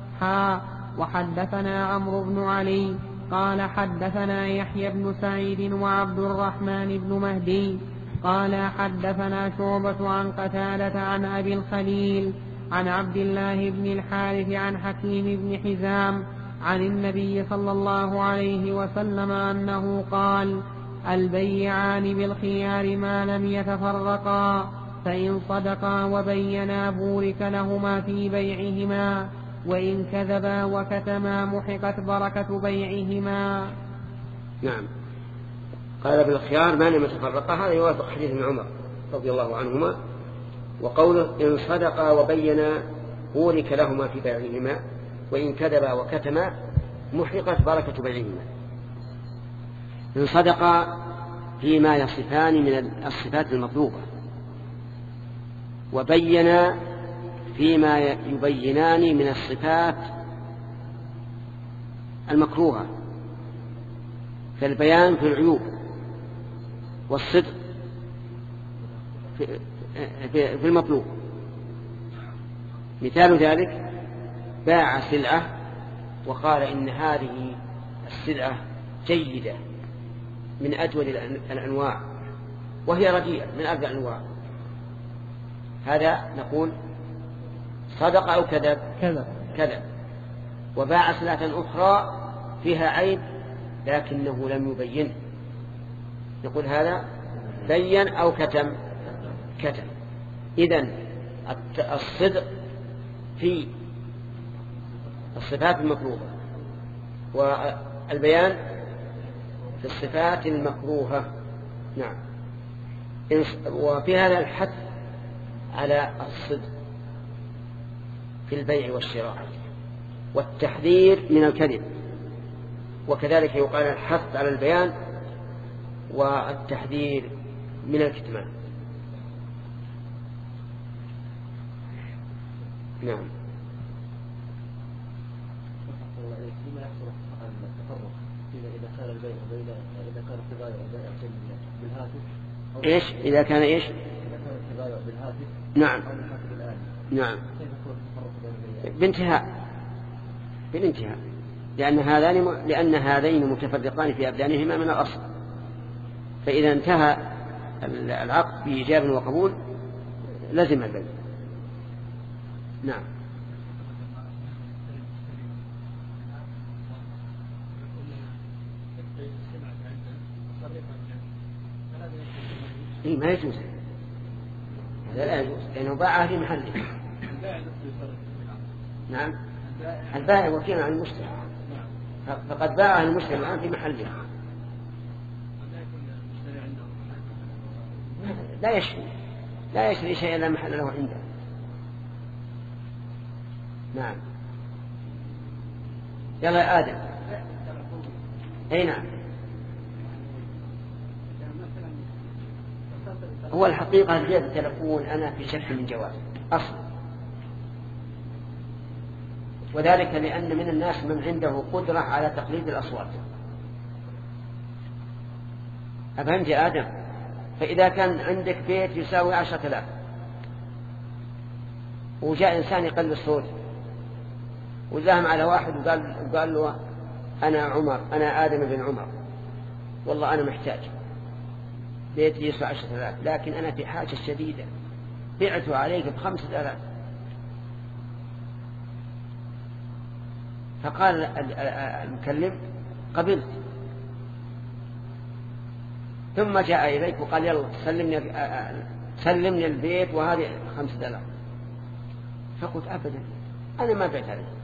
وحدثنا عمرو بن علي قال حدثنا يحيى بن سعيد وعبد الرحمن بن مهدي قال حدثنا شعبة عن قتادة عن أبي الخليل عن عبد الله بن الحارث عن حكيم بن حزام عن النبي صلى الله عليه وسلم أنه قال البيعان بالخيار ما لم يتفرقا، فإن صدقا وبينا بورك لهما في بيعهما، وإن كذبا وكتما محقت بركة بيعهما. نعم. قال بالخيار ما لم يتفرقا، هذا يوافق حديث ابن عمر رضي الله عنهما، وقوله إن صدقا وبينا بورك لهما في بيعهما، وإن كذبا وكتما محقت بركة بيعهما. إن صدقا فيما يصفان من الصفات المطلوبة، وبينا فيما يبينان من الصفات المكروهة، فالبيان في العيوب والصدق في المطلوب. مثال ذلك باع سلعة وقال إن هذه السلعة جيدة من أجود الأنواع وهي رديئة من أرض الأنواع، هذا نقول صدق أو كذب؟ كذب. وباع سلعة أخرى فيها عيب لكنه لم يبين، نقول هذا بين أو كتم؟ كتم. إذن الصدق في الصفات المكروهة والبيان في الصفات المكروهة. نعم. وفي هذا الحث على الصدق في البيع والشراء والتحذير من الكذب، وكذلك يقال الحث على البيان والتحذير من الكتمان. نعم. لما يحصل التفرق إذا كان البيع إذا كان التبايع بالهاتف؟ إيش إذا كان إيش؟ إذا كان التبايع بالهاتف. نعم. أو بالهاتف الآن. نعم. كيف يكون التفرق بين بانتهاء، بالانتهاء، لأن هذين متفرقان في أبدانهما من الأصل، فإذا انتهى العقد بإيجاب وقبول لزم البيع. نعم. إيه ما يجوز، هذا لا يجوز لأنه باعها في محله. نعم. البائع وكيل عن المشتري، فقد باعها المشتري الآن في محله. لا يشتري شيئا لا محل له عنده. نعم. يلا يا آدم. أي نعم. هو الحقيقة زيادة التلفون أنا في شك من جواز أصلا، وذلك لأن من الناس من عنده قدرة على تقليد الأصوات، أفهمت يا آدم؟ فإذا كان عندك بيت يساوي 10,000 وجاء إنسان يقل الصوت وزاهم على واحد وقال له أنا عمر، أنا آدم بن عمر، والله أنا محتاج، بيت يسوى 10,000 لكن أنا في حاجة شديدة، بعته عليك ب5,000. فقال المكلم قبلت، ثم جاء إليك وقال يلا سلمني البيت وهذه 5,000. فقلت أبدا أنا ما بعت عليك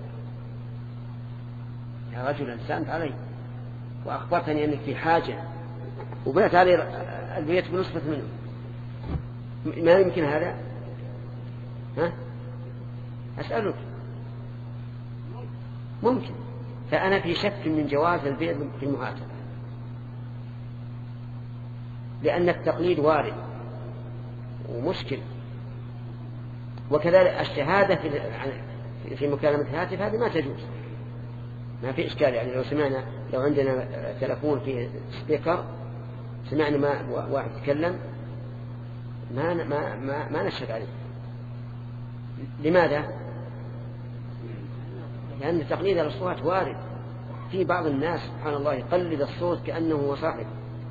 يا رجل، أنسانت علي وأخبرتني أنك في حاجة وبعت علي البيت بنصفة منه، ما يمكن هذا؟ ها؟ أسألك. ممكن. فأنا في شك من جواز البيع في المهاتفة، لأن التقليد وارد ومشكل، وكذلك الشهادة في مكالمة الهاتف هذه ما تجوز، ما في إشكال. يعني لو عندنا تلفون فيه سبيكر سمعنا ما واحد يتكلم ما نشهد عليه. لماذا؟ لأن تقليد الأصوات وارد. في بعض الناس سبحان الله يقلد الصوت كأنه هو صاحب.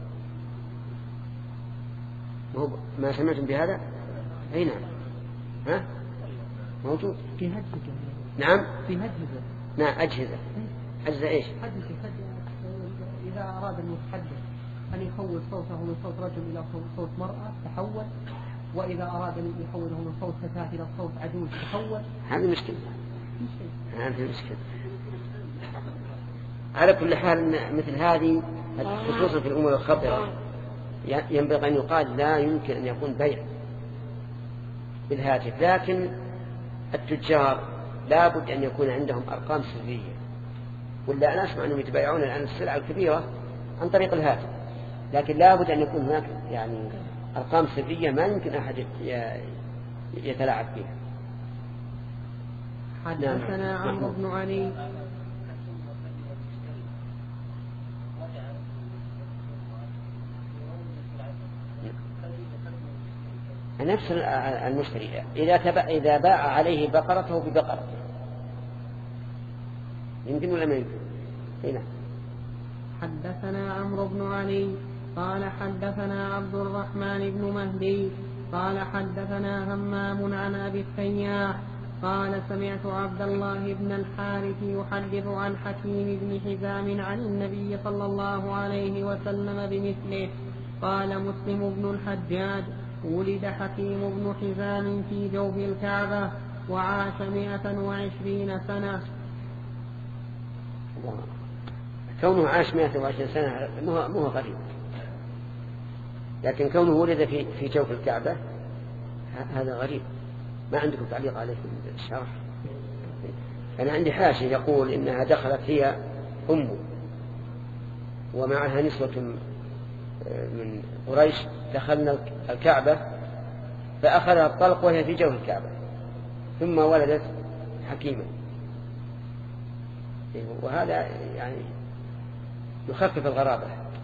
ما سمعتم بهذا؟ أي نعم. ها؟ موجود في هجهزة. نعم في هجهزة. نعم أجهزة. أجهزة إيش؟ إذا أراد المتحدث أن يحول صوته من صوت رجل إلى صوت مرأة تحول، وإذا أراد أن يحوله من صوت فتاة إلى صوت عجوز تحول. هذه مشكلة. هذه مشكلة. على كل حال مثل هذه خصوصا في الأمور الخطرة ينبغي أن يقال لا يمكن أن يكون بيع بالهاتف، لكن التجار لا بد أن يكون عندهم أرقام سرية، ولا أنا أسمع أنهم يتبايعون الآن السلعة الكبيرة عن طريق الهاتف، لكن لا بد أن يكون هناك يعني أرقام سرية ما يمكن أحد يتلاعب فيها. حدثنا عمرو بن علي. نفس المشتري إذا باع عليه بقرته ببقرته يمكن ولا ما يمكن؟ هنا. حدثنا عمرو بن علي قال حدثنا عبد الرحمن بن مهدي قال حدثنا همام عن أبي التياح قال سمعت عبد الله بن الحارث يحدث عن حكيم بن حزام عن النبي صلى الله عليه وسلم بمثله. قال مسلم بن الحجاج ولد حكيم بن حزام في جوف الكعبة وعاش 120 سنة. كونه عاش 120 سنة مو غريب، لكن كونه ولد في جوف الكعبة هذا غريب. ما عندكم تعليق عليه في الشرح؟ أنا عندي حاشي يقول إنها دخلت هي أمه ومعها نسوة من قريش دخلنا الكعبة فأخذها الطلق وهي في جوف الكعبة ثم ولدت حكيما، وهذا يعني يخفف الغرابة.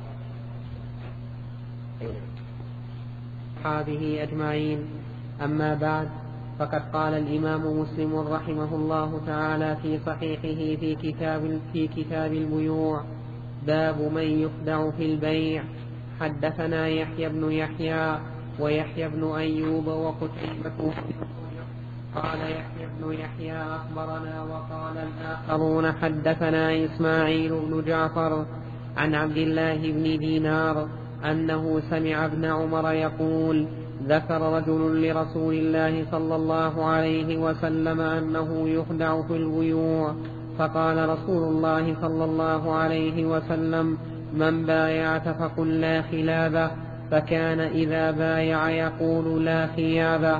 هذه أجمعين. أما بعد، فقد قال الإمام مسلم رحمه الله تعالى في صحيحه في كتاب البيوع: باب من يخدع في البيع. حدثنا يحيى بن يحيى ويحيى بن أيوب وقتيبة. قال يحيى بن يحيى أخبرنا، وقال الآخرون حدثنا إسماعيل بن جعفر عن عبد الله بن دينار أنه سمع ابن عمر يقول: ذكر رجل لرسول الله صلى الله عليه وسلم أنه يخدع في البيوع، فقال رسول الله صلى الله عليه وسلم: من بايعت فقل لا خلابه، فكان إذا بايع يقول لا خيابه.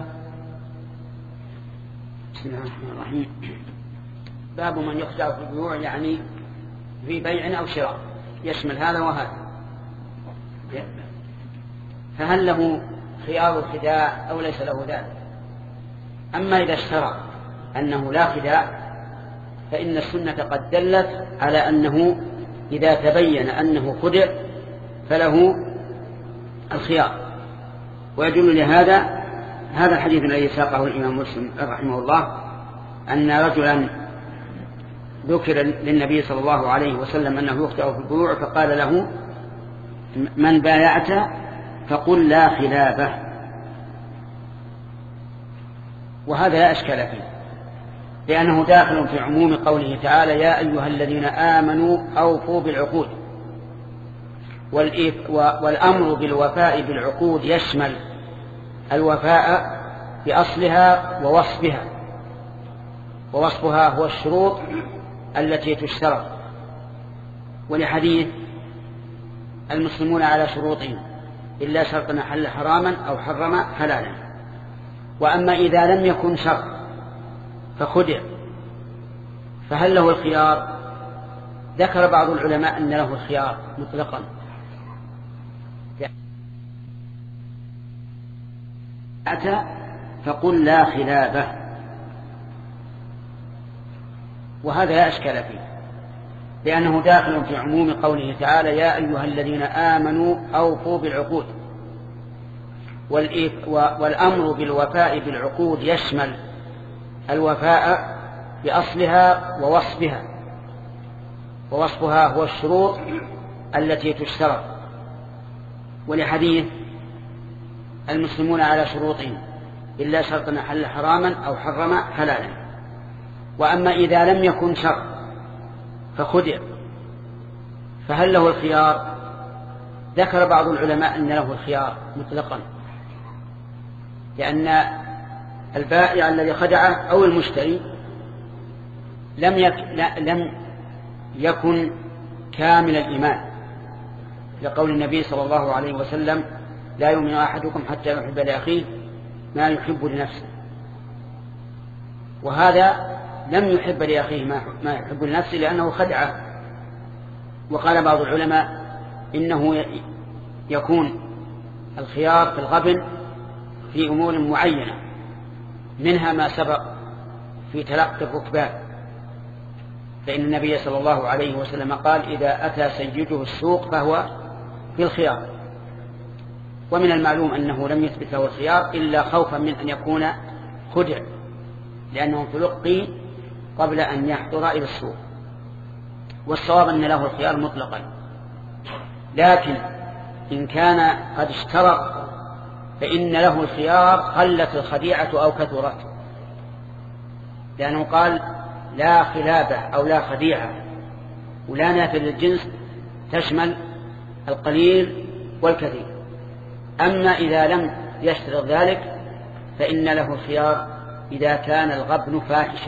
بسم الله الرحمن الرحيم. باب من يخدع في البيوع، يعني في بيع أو شراء، يشمل هذا وهذا. فهل له خيار الخداع أو ليس له ذلك؟ أما إذا اشترى أنه لا خداع فإن السنة قد دلت على أنه إذا تبين أنه خدع فله الخيار. ويدل لهذا هذا الحديث الذي ساقه الإمام مسلم رحمه الله، أن رجلا ذكر للنبي صلى الله عليه وسلم أنه يخطئ في البيوع، فقال له: من بايعت فقل لا خلافه. وهذا لا أشكال فيه، لأنه داخل في عموم قوله تعالى: يا أيها الذين آمنوا أوفوا بالعقود. والأمر بالوفاء بالعقود يشمل الوفاء بأصلها ووصفها، ووصفها هو الشروط التي تشترط، ولحديث: المسلمون على شروطهم إلا شرطا حل حراما أو حرم حلالا. وأما إذا لم يكن شرط فخدع، فهل له الخيار؟ ذكر بعض العلماء أن له الخيار مطلقا، أتى فقل لا خلافه. وهذا لا أشكال فيه، لأنه داخل في عموم قوله تعالى: يا أيها الذين آمنوا أوفوا بالعقود. والأمر بالوفاء بالعقود يشمل الوفاء بأصلها ووصفها، ووصفها هو الشروط التي تشترط، ولحديث: المسلمون على شروطهم إلا شرطا حل حراما أو حرم حلالا. وأما إذا لم يكن شرط فخدع، فهل له الخيار؟ ذكر بعض العلماء أن له الخيار مطلقا، لأن البائع الذي خدعه أو المشتري لم يكن كامل الإيمان، لقول النبي صلى الله عليه وسلم: لا يؤمن أحدكم حتى يحب لأخيه ما يحب لنفسه. وهذا لم يحب لأخيه ما يحب لنفسه لأنه خدعه. وقال بعض العلماء إنه يكون الخيار في الغبن في أمور معينة، منها ما سبق في تلقي الركبان، فإن النبي صلى الله عليه وسلم قال: إذا أتى سيده السوق فهو في الخيار. ومن المعلوم أنه لم يثبت له الخيار إلا خوفا من أن يكون خدع، لأنه تلقي قبل أن يحضر إلى السوق. والصواب أن له الخيار مطلقا، لكن إن كان قد اشترط فإن له الخيار قلت الخديعة أو كثرت، لأنه قال: لا خلافة أو لا خديعة، ولا نافذ للجنس تشمل القليل والكثير. أما إذا لم يشترط ذلك فإن له الخيار إذا كان الغبن فاحشا،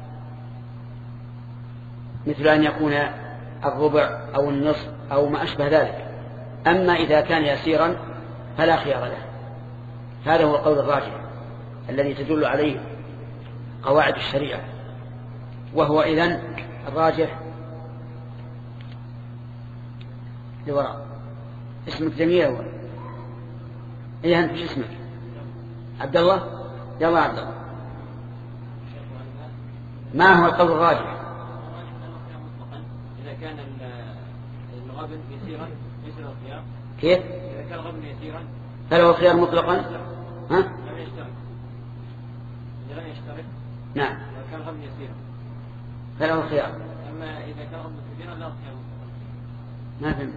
مثل أن يكون الربع أو النصف أو ما أشبه ذلك. أما إذا كان يسيرا فلا خيار له. هذا هو القول الراجح الذي تدل عليه قواعد الشريعة، وهو إذن الراجح لوراء. اسمك جميل أول. إيه أنت اسمك؟ عبد الله؟ يلا عبد الله. ما هو القول الراجح؟ إذا كان الغبن يسيرا يسير الخيار. كيف؟ إذا كان الغبن يسيرا فله الخيار مطلقا. ها؟ لم يشترك. إذا لم يشترك نعم. إذا كان الغبن يسيرا فله الخيار. أما إذا كان الغبن كثيرا لا خيار. ما فهمت.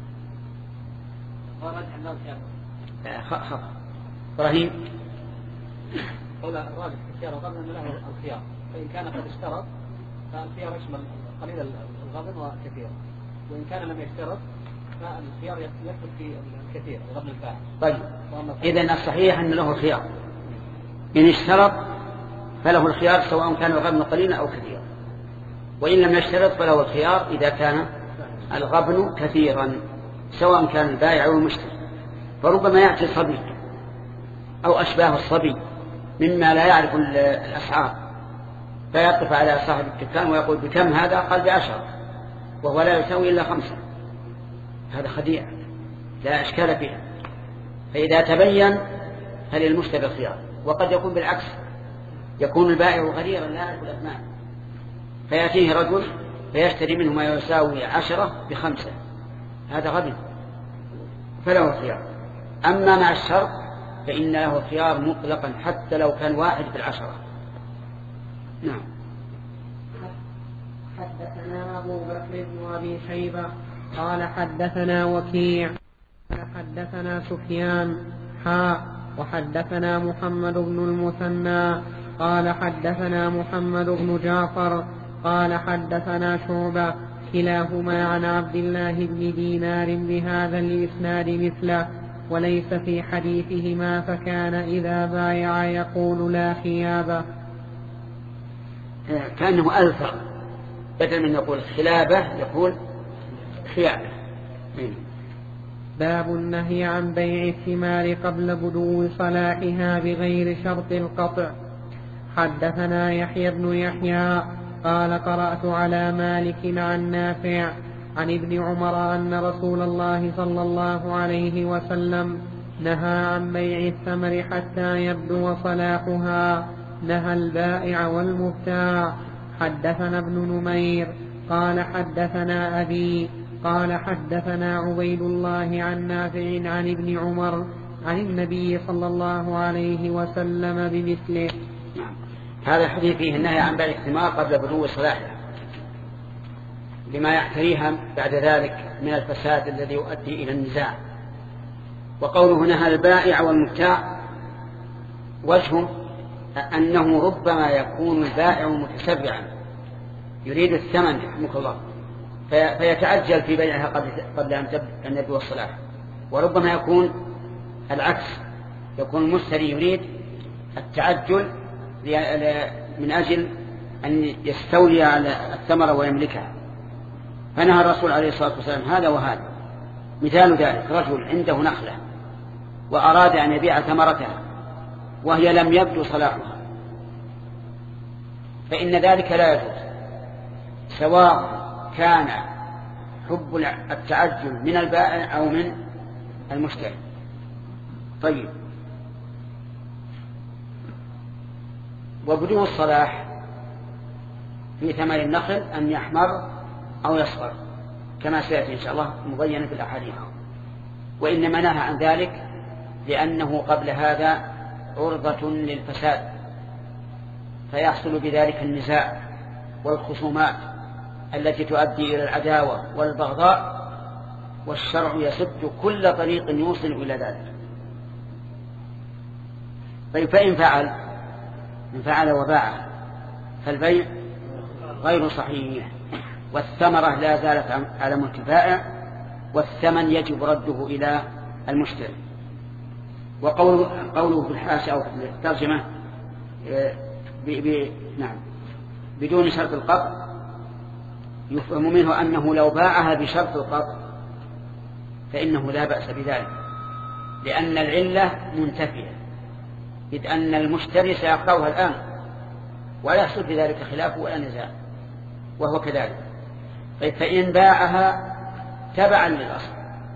الراجح لا خيار. خطأ. إبراهيم. قول الراجح في الخيار الغبن أن له الخيار، فإن كان قد اشترط فالخيار يشمل قليل الغبن وكثير، وإن كان لم يشترط فالخيار يدخل في الكثير الغبن الفاحش. طيب إذن الصحيح أن له الخيار، إن اشترط فله الخيار سواء كان الغبن قليلا أو كثيرا، وإن لم يشترط فله الخيار إذا كان الغبن كثيرا، سواء كان البائع أو المشتري. فربما يأتي صبي أو أشباه الصبي مما لا يعرف الأسعار، فيقف على صاحب الدكان ويقول: بكم هذا؟ قال: ب10، وهو لا يساوي إلا 5. هذا خديعة لا إشكال فيها. فإذا تبين فللمشتري الخيار. وقد يكون بالعكس، يكون البائع غريرا لا يعرف الأثمان، فيأتيه رجل فيشتري منه ما يساوي 10 ب5، هذا غبن، فله الخيار. أما مع الشرط فإن له خيار مطلقا حتى لو كان 1 في 10. نعم. حدثنا أبو بكر بن أبي شيبة قال حدثنا وكيع حدثنا سفيان وحدثنا محمد بن المثنى قال حدثنا محمد بن جعفر قال حدثنا شعبة كلاهما عن عبد الله بن دينار بهذا الإسناد مثله وليس في حديثهما فكان إذا بايع يقول لا خيابة. كأنه ألفق، بدل من يقول خلابة يقول خيابة. باب النهي عن بيع الثمار قبل بدو صلاحها بغير شرط القطع. حدثنا يحيى بن يحيى قال قرأت على مالك عن نافع عن ابن عمر أن رسول الله صلى الله عليه وسلم نهى عن بيع الثمر حتى يبدو صلاحها، نهى البائع والمبتاع. حدثنا ابن نمير قال حدثنا أبي قال حدثنا عبيد الله عن نافع عن ابن عمر عن النبي صلى الله عليه وسلم بمثله. هذا الحديث فيه النهي عن بيع الثمار قبل بدو صلاحها لما يحتريها بعد ذلك من الفساد الذي يؤدي إلى النزاع. وقوله نهى البائع والمبتاع وجهه أنه ربما يكون البائع متسرعا يريد الثمن رحمك الله فيتعجل في بيعها قبل أن يبدو الصلاح، وربما يكون العكس، يكون المشتري يريد التعجل من أجل أن يستولي على الثمرة ويملكها. فنهى الرسول عليه الصلاة والسلام هذا وهذا. مثال ذلك رجل عنده نخلة وأراد أن يبيع ثمرتها وهي لم يبدو صلاحها، فإن ذلك لا يجوز، سواء كان حب التعجل من البائع أو من المشتري. طيب، وبدو الصلاح في ثمر النخل أن يحمر أو يصفر كما سيأتي إن شاء الله مبينا في الأحاديث، وإنما نهى عن ذلك لأنه قبل هذا عرضة للفساد فيحصل بذلك النزاع والخصومات التي تؤدي إلى العداوة والبغضاء، والشرع يسد كل طريق يوصل إلى ذلك. طيب، فإن فعل وباع فالبيع غير صحيح، والثمرة لا زالت على ملك البائع، والثمن يجب رده إلى المشتري. وقوله في الحاشية أو في الترجمة نعم بدون شرط القطع يفهم منه أنه لو باعها بشرط القطع فإنه لا بأس بذلك، لأن العلة منتفية، إذ أن المشتري سيقطعها الآن ولا يحصل في ذلك خلاف ولا نزاع، وهو كذلك. فإن باعها تبعا للأصل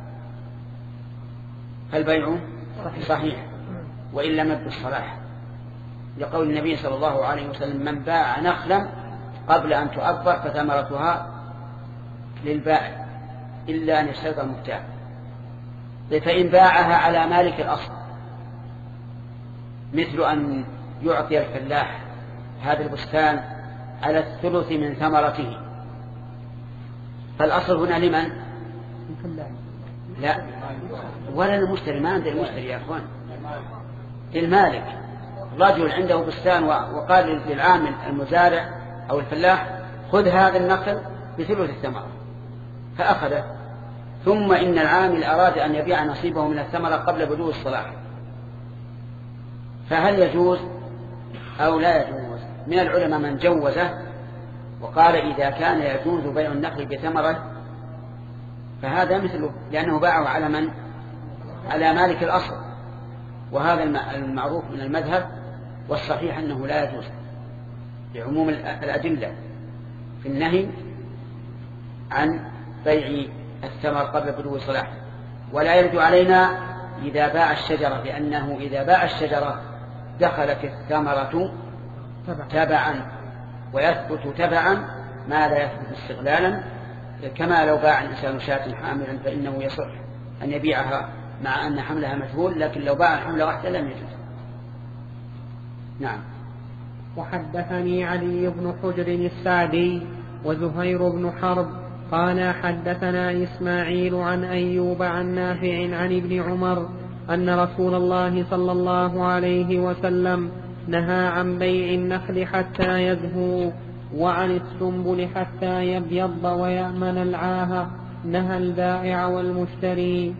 فالبيع صحيح وإن لم يبدو الصلاح، لقول النبي صلى الله عليه وسلم من باع نخلا قبل أن تؤبر فثمرتها للبائع إلا أن يشترط المبتاع. فإن باعها على مالك الأصل مثل أن يعطي الفلاح هذا البستان على الثلث من ثمرته، فالأصل هنا لمن؟ لا، ولا المشتري، ما عند المشتري يا أخوان، للمالك. رجل عنده بستان وقال للعامل المزارع أو الفلاح خذ هذا النخل بثلث الثمرة، فأخذه، ثم إن العامل أراد أن يبيع نصيبه من الثمرة قبل بدو الصلاح، فهل يجوز أو لا يجوز؟ من العلماء من جوزه وقال إذا كان يجوز بيع النخل بثمرة فهذا مثله، لأنه باعه على من؟ على مالك الأصل، وهذا المعروف من المذهب، والصحيح أنه لا يجوز لعموم الأدلة في النهي عن بيع الثمر قبل بدو صلاح. ولا يرد علينا إذا باع الشجرة، لأنه إذا باع الشجرة دخلت الثمرة تبعا، ويثبت تبعا ما لا يثبت استغلالا، كما لو باع الإنسان شاة حاملا فإنه يصح أن يبيعها مع أن حملها مجهول، لكن لو باع الحملة واحدة لم يجوز. نعم. وحدثني علي بن حجر السعدي وزهير بن حرب قال حدثنا إسماعيل عن أيوب عن نافع عن ابن عمر أن رسول الله صلى الله عليه وسلم نهى عن بيع النخل حتى يزهو وعن السنبل حتى يبيض ويأمن العاهة، نهى البائع والمشتري.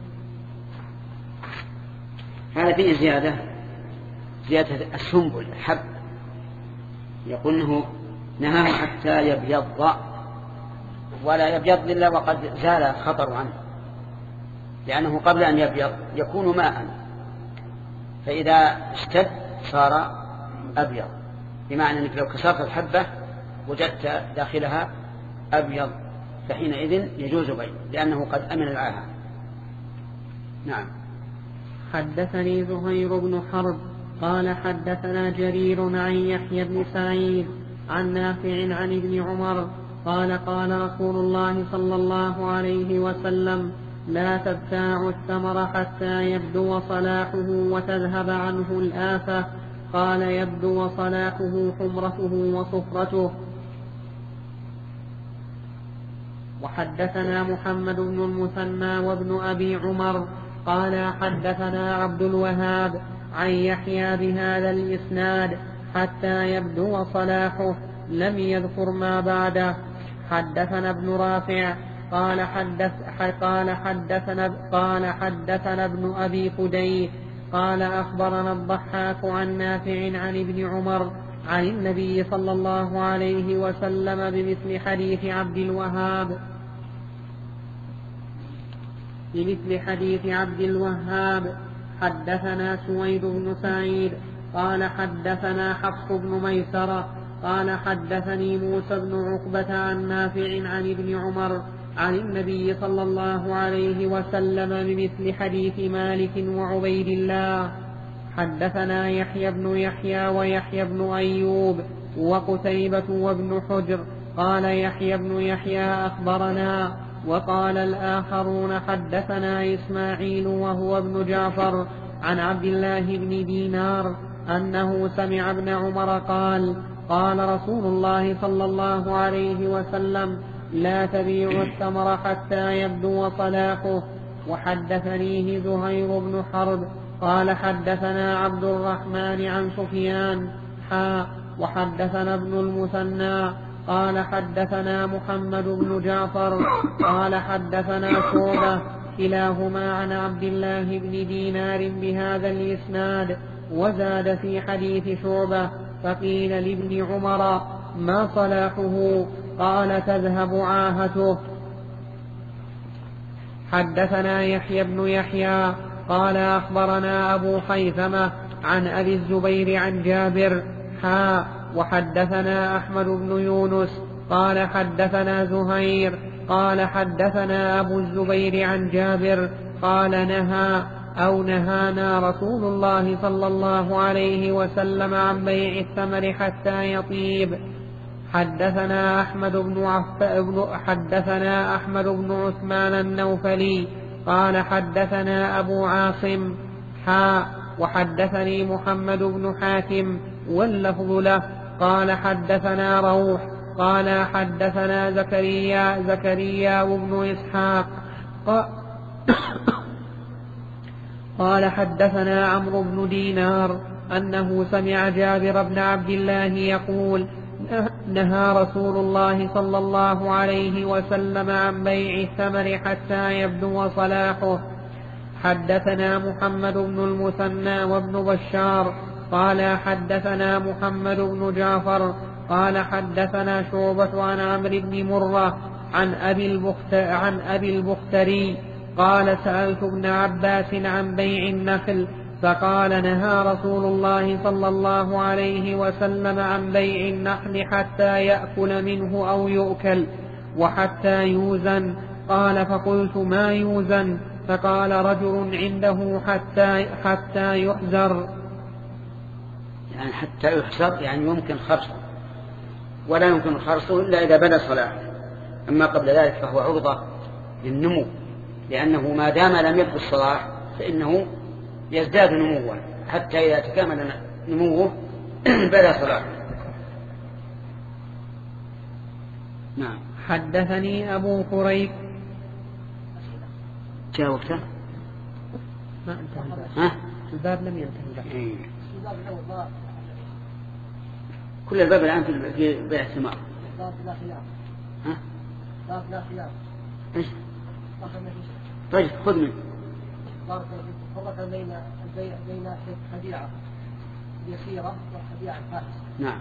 هذا فيه زيادة السنبل الحب، يقول انه نهاه حتى يبيض، ولا يبيض إلا وقد زال الخطر عنه، لأنه قبل أن يبيض يكون ماء، فإذا اشتد صار أبيض، بمعنى أنك لو كسرت الحبة وجدت داخلها أبيض فحينئذ يجوز بيع لأنه قد أمن العاهة. نعم. حدثني زهير بن حرب قال حدثنا جرير عن يحيى بن سعيد عن نافع عن ابن عمر قال قال رسول الله صلى الله عليه وسلم لا تبتاع الثمر حتى يبدو صلاحه وتذهب عنه الآفة. قال يبدو صلاحه حمرته وصفرته. وحدثنا محمد بن المثنى وابن أبي عمر قال حدثنا عبد الوهاب عن يحيى بهذا الإسناد حتى يبدو صلاحه، لم يذكر ما بعده. حدثنا ابن رافع قال حدثنا ابن أبي فديك قال أخبرنا الضحاك عن نافع عن ابن عمر عن النبي صلى الله عليه وسلم بمثل حديث عبد الوهاب. حدثنا سويد بن سعيد قال حدثنا حفص بن ميسرة قال حدثني موسى بن عقبة عن نافع عن ابن عمر عن النبي صلى الله عليه وسلم بمثل حديث مالك وعبيد الله. حدثنا يحيى بن يحيى ويحيى بن أيوب وقتيبة وابن حجر قال يحيى بن يحيى أخبرنا، وقال الآخرون حدثنا إسماعيل وهو ابن جعفر عن عبد الله بن دينار أنه سمع ابن عمر قال قال رسول الله صلى الله عليه وسلم لا تبيع الثمر حتى يبدو صلاحه. وحدثنيه زهير بن حرب قال حدثنا عبد الرحمن عن سفيان وحدثنا ابن المثنى قال حدثنا محمد بن جعفر قال حدثنا شعبة كلاهما عن عبد الله بن دينار بهذا الإسناد، وزاد في حديث شعبة فقيل لابن عمر ما صلاحه؟ قال تذهب عاهته. حدثنا يحيى بن يحيى قال أخبرنا أبو خيثمة عن أبي الزبير عن جابر وحدثنا أحمد بن يونس قال حدثنا زهير قال حدثنا أبو الزبير عن جابر قال نهانا رسول الله صلى الله عليه وسلم عن بيع الثمر حتى يطيب. حدثنا أحمد بن عثمان النوفلي قال حدثنا أبو عاصم وحدثني محمد بن حاتم واللفظ له قال حدثنا روح قال حدثنا زكريا بن إسحاق قال حدثنا عمرو بن دينار أنه سمع جابر بن عبد الله يقول نهى رسول الله صلى الله عليه وسلم عن بيع الثمر حتى يبدو صلاحه. حدثنا محمد بن المثنى وابن بشار قال حدثنا محمد بن جعفر قال حدثنا شعبة عن عمرو بن مرة عن أبي البختري قال سألت ابن عباس عن بيع النخل فقال نهى رسول الله صلى الله عليه وسلم عن بيع النخل حتى يأكل منه أو يؤكل وحتى يوزن. قال فقلت ما يوزن؟ فقال رجل عنده حتى يحزر، يعني حتى يحزر يعني يمكن خرصه، ولا يمكن خرصه إلا إذا بدا صلاحه، أما قبل ذلك فهو عرضة للنمو لأنه ما دام لم يبدو الصلاح فإنه يزداد نموا حتى إذا تكامل نموه بدا صلاح. نعم. حدثني أبو كريب. جاء وقته؟ ما انتهى ها؟ الباب لم ينتهي. إيه. كل الباب الآن في بيع الثمار. ها؟ إيش؟ طيب خذ منه. فرق بين خديعة يسيرة والخديعة الفاحشة. نعم.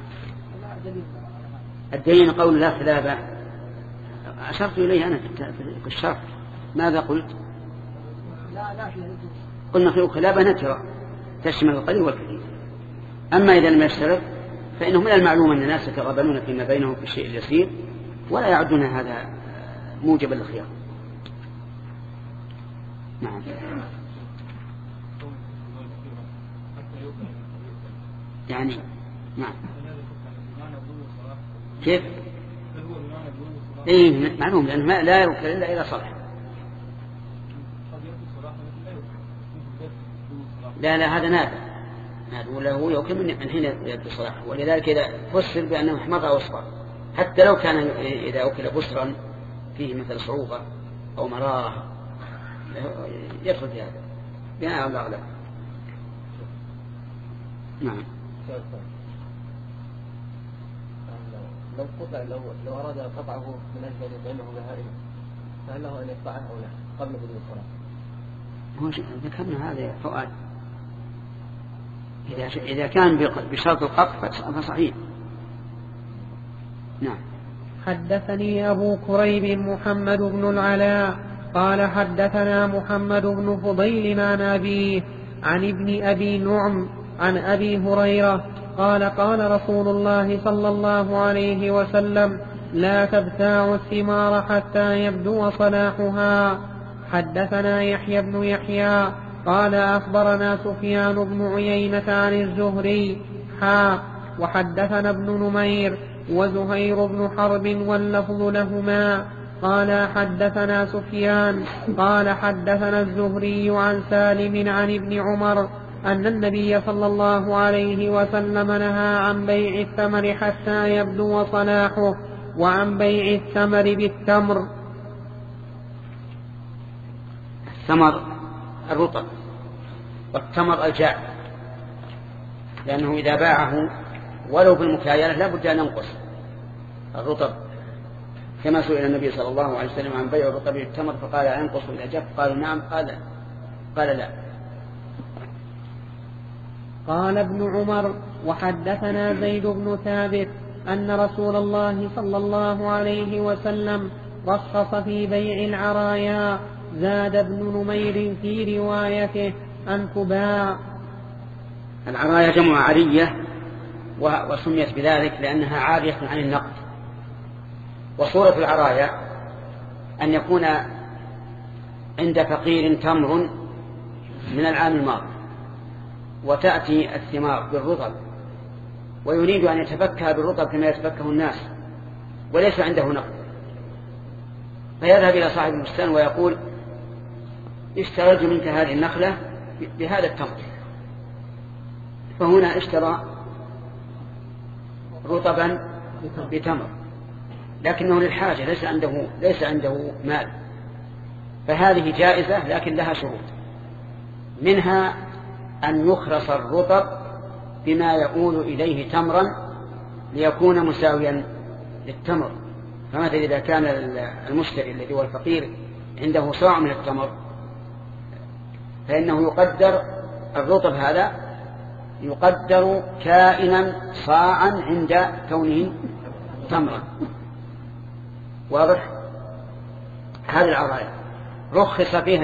الدين قول لا خلافة أشرت إليه أنا في الشرح. ماذا قلت؟ لا قلنا في خلافة نكرة تشمل القليل والكثير. أما إذا لم يشترط فإنه من المعلوم أن الناس يتغابنون فيما بينهم في الشيء اليسير ولا يعدون هذا موجب الخيار. نعم. يعني نعم. كيف؟ إيه معلوم لأنه لا يوكل إلا إلى صلاح. لا هذا نادر وله يوكل من حين يبدو صلاح. ولذلك إذا فسر بأنه احمر أو أصفر حتى لو كان إذا أكل بسرا فيه مثل صعوبة أو مرارة يدخل في هذا بناء على الأغلب. نعم. لو أراد قطعه من أجل بينه بهائم فهل له أن يقطعه أو لا قبل بدء الصلاة؟ ذكرنا هذا فؤاد. إذا كان بشرط القطع فصحيح. نعم. حدثني أبو كريب محمد بن العلاء قال حدثنا محمد بن فضيل عن أبيه عن ابن أبي نعم عن أبي هريرة قال قال رسول الله صلى الله عليه وسلم لا تبتاع الثمار حتى يبدو صلاحها. حدثنا يحيى بن يحيى قال أخبرنا سفيان بن عيينة عن الزهري وحدثنا ابن نمير وزهير بن حرب واللفظ لهما قال حدثنا سفيان قال حدثنا الزهري عن سالم عن ابن عمر أن النبي صلى الله عليه وسلم نهى عن بيع الثمر حتى يبدو صلاحه وعن بيع الثمر بالتمر. الثمر الرطب والتمر الجاف لأنه إذا باعه ولو بالمكايلة لا بد أن ينقص الرطب كما سئل النبي صلى الله عليه وسلم عن بيع الرطب بالتمر فقال ينقص إذا جاف قالوا نعم قال لا. قال ابن عمر وحدثنا زيد بن ثابت أن رسول الله صلى الله عليه وسلم رخص في بيع العرايا. زاد ابن نمير في روايته أن تباع. العرايا جمع عرية وسميت بذلك لأنها عارية عن النقد. وصورة العرايا أن يكون عند فقير تمر من العام الماضي وتأتي الثمار بالرطب ويريد أن يتفكها بالرطب كما يتفكه الناس وليس عنده نقد فيذهب إلى صاحب البستان ويقول اشتريت منك هذه النخلة بهذا التمر. فهنا اشترى رطبا بتمر لكنه للحاجة ليس عنده مال. فهذه جائزة لكن لها شروط منها أن يخرص الرطب بما يقول إليه تمرا ليكون مساويا للتمر. فمثلا إذا كان المشتري الذي هو الفقير عنده صاع من التمر فإنه يقدر الرطب هذا يقدر كائنا صاعا عند كونه تمرا. واضح؟ هذه العرايا رخص فيها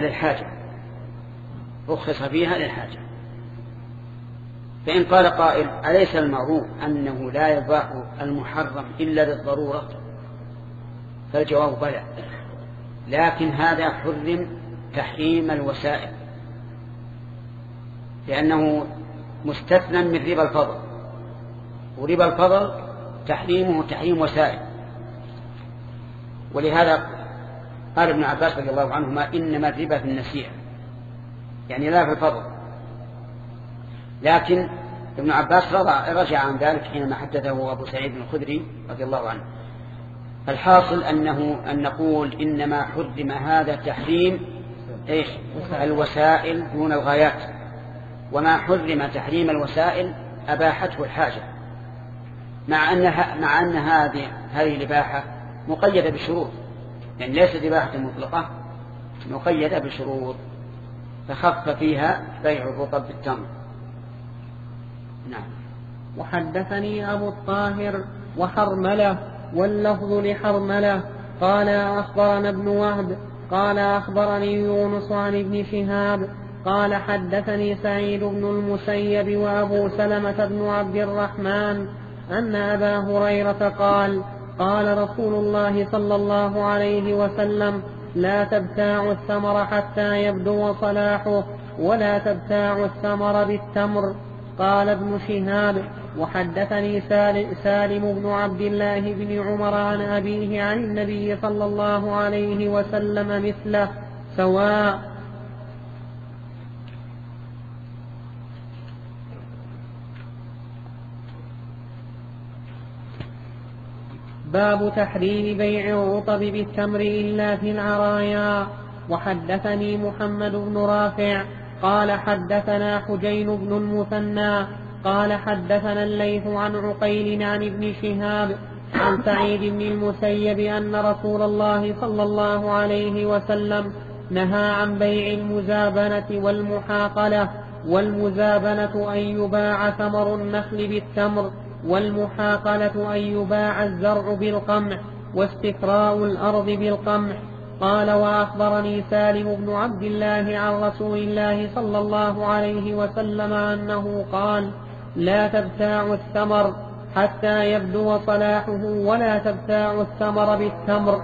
للحاجة. فإن قال قائل أليس المعروف أنه لا يباح المحرم إلا للضرورة؟ فالجواب بلى لكن هذا حرم تحريم الوسائل لأنه مستثنى من ربا الفضل وربا الفضل تحريمه تحريم وسائل. ولهذا قال ابن عباس رضي الله عنهما إنما الربا في النسيئة، يعني لا في الفضل. لكن ابن عباس رجع عن ذلك حينما حدثه أبو سعيد الخدري رضي الله عنه. الحاصل أن نقول إنما حرم هذا تحريم الوسائل دون الغايات، وما حرم تحريم الوسائل أباحته الحاجة، مع أن هذه الإباحة مقيدة بشروط، يعني ليست إباحة مطلقة، مقيدة بشروط، فخف فيها بيع الرطب بالتمر. نعم. وحدثني أبو الطاهر وحرملة، واللفظ لحرملة قال أخبرنا ابن وهب قال أخبرني يونس عن ابن شهاب قال حدثني سعيد بن المسيب وأبو سلمة بن عبد الرحمن أن أبا هريرة قال قال رسول الله صلى الله عليه وسلم لا تبتاعوا الثمر حتى يبدو صلاحه ولا تبتاعوا الثمر بالتمر. قال ابن شهاب وحدثني سالم بن عبد الله بن عمر عن أبيه عن النبي صلى الله عليه وسلم مثله سواء. باب تحريم بيع الرطب بالتمر إلا في العرايا. وحدثني محمد بن رافع قال حدثنا حجين بن المثنى قال حدثنا الليث عن عقيل عن ابن شهاب عن سعيد بن المسيب أن رسول الله صلى الله عليه وسلم نهى عن بيع المزابنة والمحاقلة. والمزابنة أن يباع ثمر النخل بالتمر، والمحاقلة أن يباع الزرع بالقمح، واستكراء الأرض بالقمح. قال وأخبرني سالم بن عبد الله عن رسول الله صلى الله عليه وسلم أنه قال لا تبتاعوا الثمر حتى يبدو صلاحه ولا تبتاعوا الثمر بالتمر.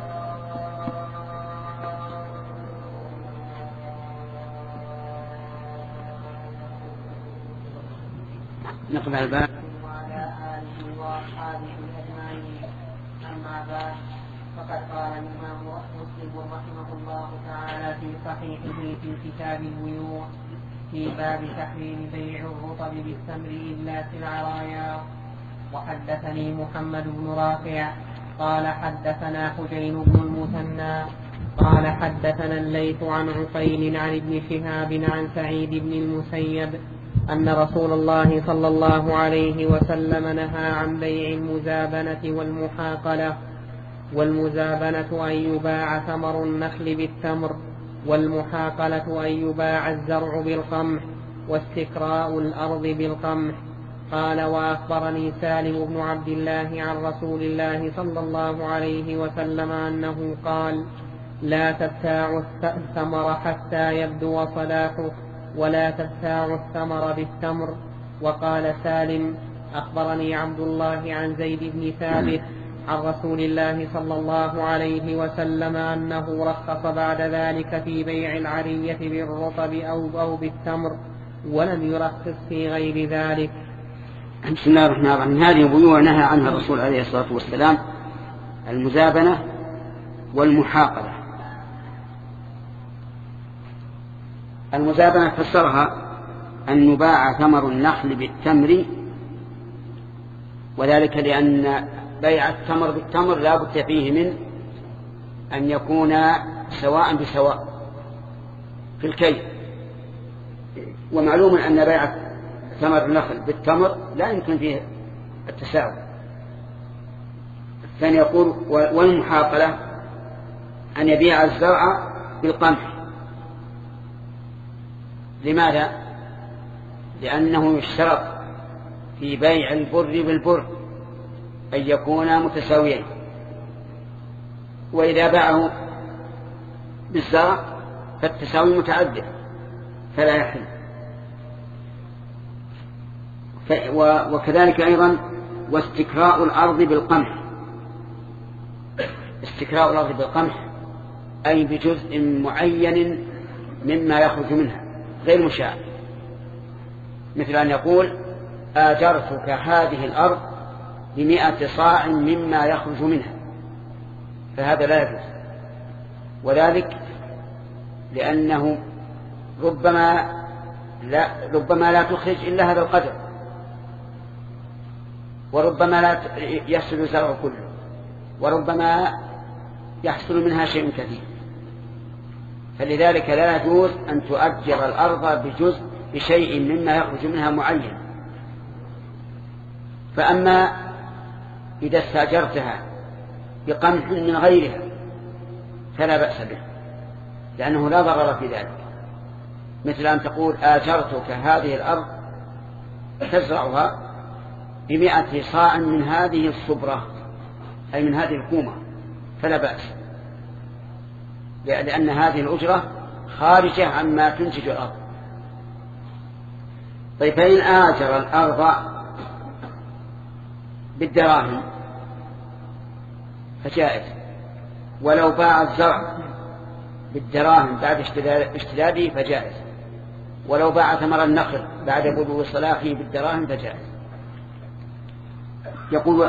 نقل الباب. وعلى آله وأصحابه أجمعين. أما بعد، فقد قال الإمام مسلم رحمه الله تعالى في صحيحه في كتاب البيوع في باب تحريم بيع الرطب بالتمر إلا في العرايا. وحدثني محمد بن رافع قال حدثنا حجين بن المثنى قال حدثنا الليث عن عقيل عن ابن شهاب عن سعيد بن المسيب أن رسول الله صلى الله عليه وسلم نهى عن بيع المزابنة والمحاقلة. والمزابنة أن يباع ثمر النخل بالتمر، والمحاقلة أن يباع الزرع بالقمح، واستكراء الأرض بالقمح. قال وأخبرني سالم بن عبد الله عن رسول الله صلى الله عليه وسلم أنه قال لا تبتاعوا الثمر حتى يبدو صلاحه ولا تبتاعوا الثمر بالتمر. وقال سالم أخبرني عبد الله عن زيد بن ثابت عن رسول الله صلى الله عليه وسلم أنه رخص بعد ذلك في بيع العرية بالرطب أو بالتمر، ولم يرخص في غير ذلك. بسم الله الرحمن الرحيم. هذه بيوع نهى عنها الرسول عليه الصلاة والسلام: المزابنة والمحاقلة. المزابنة فسرها أن يباع ثمر النخل بالتمر، وذلك لأن بيع التمر بالتمر لا بد فيه من أن يكون سواء بسواء في الكيل، ومعلوم أن بيع ثمر النخل بالتمر لا يمكن فيه التساوي. الثاني يقول والمحاقلة أن يبيع الزرع بالقمح. لماذا؟ لأنه يشترط في بيع البر بالبر أن يكونا متساويين، وإذا باعه بالزرع فالتساوي متعدد فلا يحل. وكذلك أيضا واستكراء الأرض بالقمح. استكراء الأرض بالقمح أي بجزء معين مما يخرج منها غير مشاع، مثل أن يقول آجرتك هذه الأرض ب100 صاع مما يخرج منها، فهذا لا يجوز. وذلك لأنه ربما لا تخرج إلا هذا القدر، وربما لا يحصل الزرع كله، وربما يحصل منها شيء كثير. فلذلك لا يجوز أن تؤجر الأرض بشيء مما يخرج منها معين. فأما إذا استأجرتها بقمح من غيرها فلا بأس به، لأنه لا ضرر في ذلك، مثل أن تقول آجرتك هذه الأرض تزرعها ب100 صاع من هذه الصبرة، أي من هذه الكومة، فلا بأس، لأن هذه الأجرة خارجة عما تنتج الأرض. طيب فإن آجر الأرض بالدراهم فجائز، ولو باع الزرع بالدراهم بعد اشتداده فجائز، ولو باع ثمر النخل بعد بلوغ صلاحه بالدراهم فجائز. يقول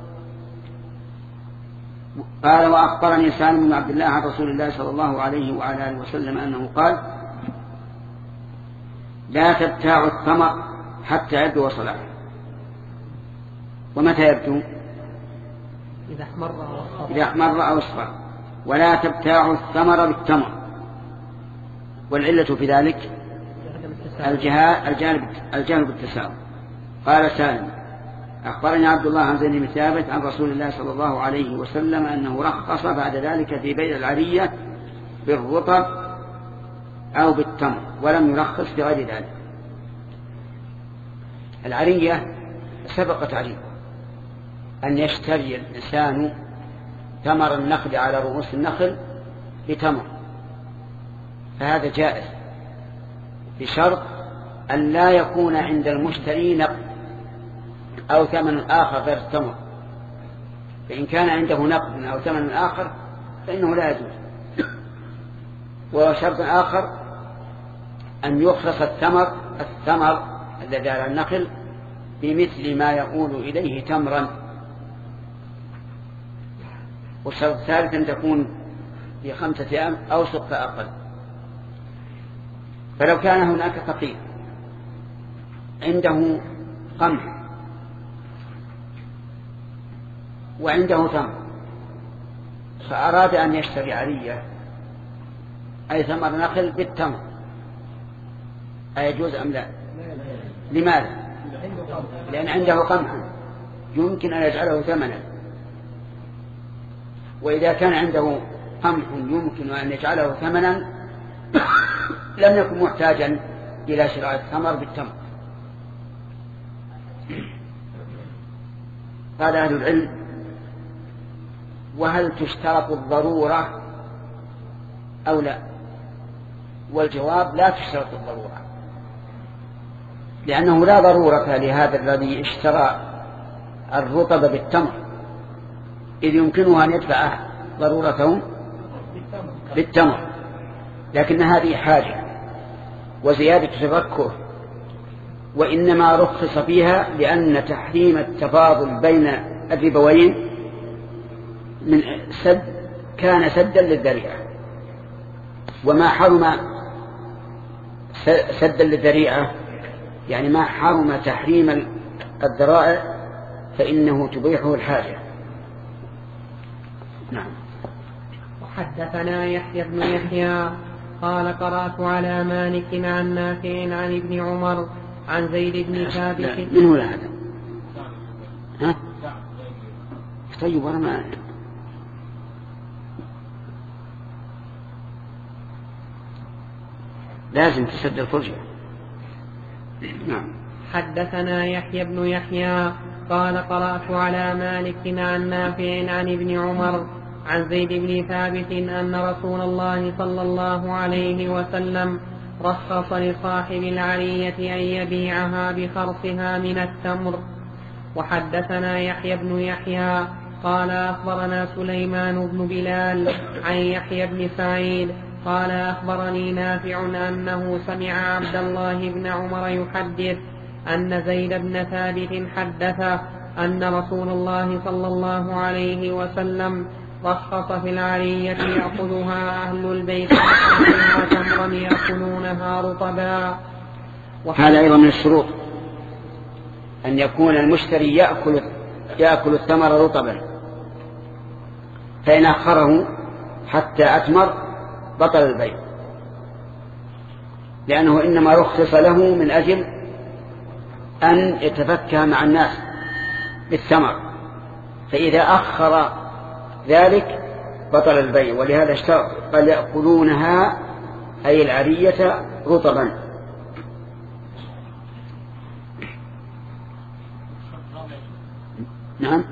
قال وأخبرني سالم بن عبد الله عن رسول الله صلى الله عليه وعلى آله وسلم أنه قال لا تبتاع الثمر حتى يبدو صلاحه. ومتى يبدو؟ إذا احمر أو اصفر. ولا تبتاع الثمر بالتمر، والعلة في ذلك الجهل بالتساوي. قال سالم أخبرني عبد الله عن زيد بن ثابت عن رسول الله صلى الله عليه وسلم أنه رخص بعد ذلك في بيع العرية بالرطب أو بالتمر، ولم يرخص في غير ذلك. العرية سبق تعريفه، أن يشتري الإنسان ثمر النخل على رؤوس النخل بتمر، فهذا جائز بشرط أن لا يكون عند المشتري نقد أو ثمن آخر غير التمر. فإن كان عنده نقد أو ثمن آخر فإنه لا يجوز. وشرط آخر أن يخلص الثمر الذي على النخل بمثل ما يقول إليه تمرا. والشرط الثالث أن تكون ب5 أيام أو سقف أقل. فلو كان هناك فقير عنده قمح وعنده تمر فأراد أن يشتري عرية أي ثمر نخل بالتمر، أيجوز أم لا؟ لماذا؟ لأن عنده قمح يمكن أن يجعله ثمنا، وإذا كان عنده قمح يمكن أن يجعله ثمنا لم يكن محتاجا إلى شراء الثمر بالتمر. قال أهل العلم وهل تشترط الضرورة أو لا؟ والجواب لا تشترط الضرورة، لأنه لا ضرورة لهذا الذي اشترى الرطب بالتمر، إذ يمكنه أن يدفع ضرورته بالتمر، لكن هذه حاجة وزيادة تذكر، وإنما رخص فيها لأن تحريم التفاضل بين الربوين من كان سدا للذريعة، وما حرم سدا للذريعة يعني ما حرم تحريم الذرائع فإنه تبيحه الحاجة. نعم. وحدثنا يحيى بن يحيى قال قرأت على مالك عن نافع عن ابن عمر عن زيد بن ثابت. من هو هذا؟ ها؟ طيب أنا ما لازم تسد الفرجة. نعم. حدثنا يحيى بن يحيى قال قرأت على مالك عن نافع عن ابن عمر عن زيد بن ثابت أن رسول الله صلى الله عليه وسلم رخص لصاحب العرية أن يبيعها بخرصها من التمر. وحدثنا يحيى بن يحيى قال أخبرنا سليمان بن بلال عن يحيى بن سعيد قال أخبرني نافع أنه سمع عبد الله بن عمر يحدث أن زيد بن ثابت حدثه أن رسول الله صلى الله عليه وسلم رخص في العرية يأخذها أهل البيت وفيها تمرا يأكلونها رطبا. هذا أيضا من الشروط أن يكون المشتري يأكل الثمر رطبا، فإن أخره حتى أثمر بطل البيع، لأنه إنما رخص له من أجل أن يتفكه مع الناس بالثمر، فإذا أخر ذلك بطل البيع. ولهذا اشترط قال يأكلونها أي العرية رطبا. نعم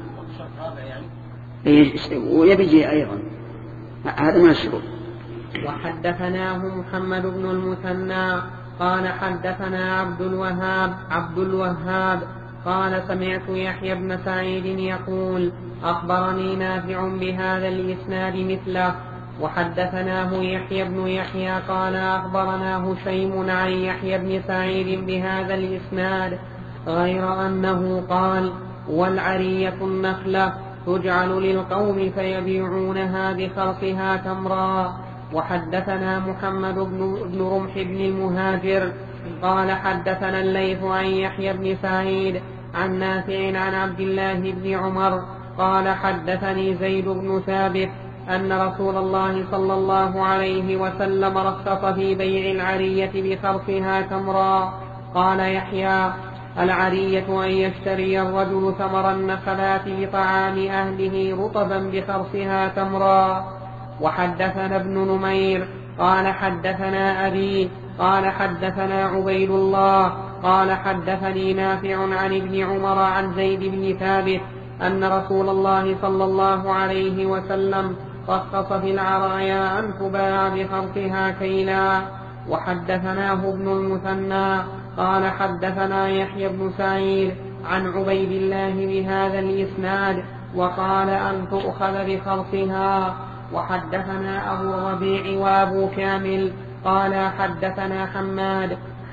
ويبيجي أيضا هذا من الشروط. وحدثناه محمد بن المثنى قال حدثنا عبد الوهاب قال سمعت يحيى بن سعيد يقول أخبرني نافع بهذا الإسناد مثله. وحدثناه يحيى بن يحيى قال أخبرنا هشيم عن يحيى بن سعيد بهذا الإسناد غير أنه قال والعرية النخلة تجعل للقوم فيبيعونها بخرصها تمرا. وحدثنا محمد بن رمح بن المهاجر قال حدثنا الليث عن يحيى بن سعيد عن نافع عن عبد الله بن عمر قال حدثني زيد بن ثابت أن رسول الله صلى الله عليه وسلم رخص في بيع العرية بخرصها تمرا. قال يحيى العرية أن يشتري الرجل ثمر النخلات لطعام أهله رطبا بخرصها تمرا. وحدثنا ابن نمير قال حدثنا أبي قال حدثنا عبيد الله قال حدثني نافع عن ابن عمر عن زيد بن ثابت أن رسول الله صلى الله عليه وسلم رخص في العرايا أن تباع بخرصها كيلا. وحدثناه ابن المثنى قال حدثنا يحيى بن سعيد عن عبيد الله بهذا الإسناد وقال أن تؤخذ بخرصها. وحدثنا أبو الربيع وأبو كامل قال حدثنا حماد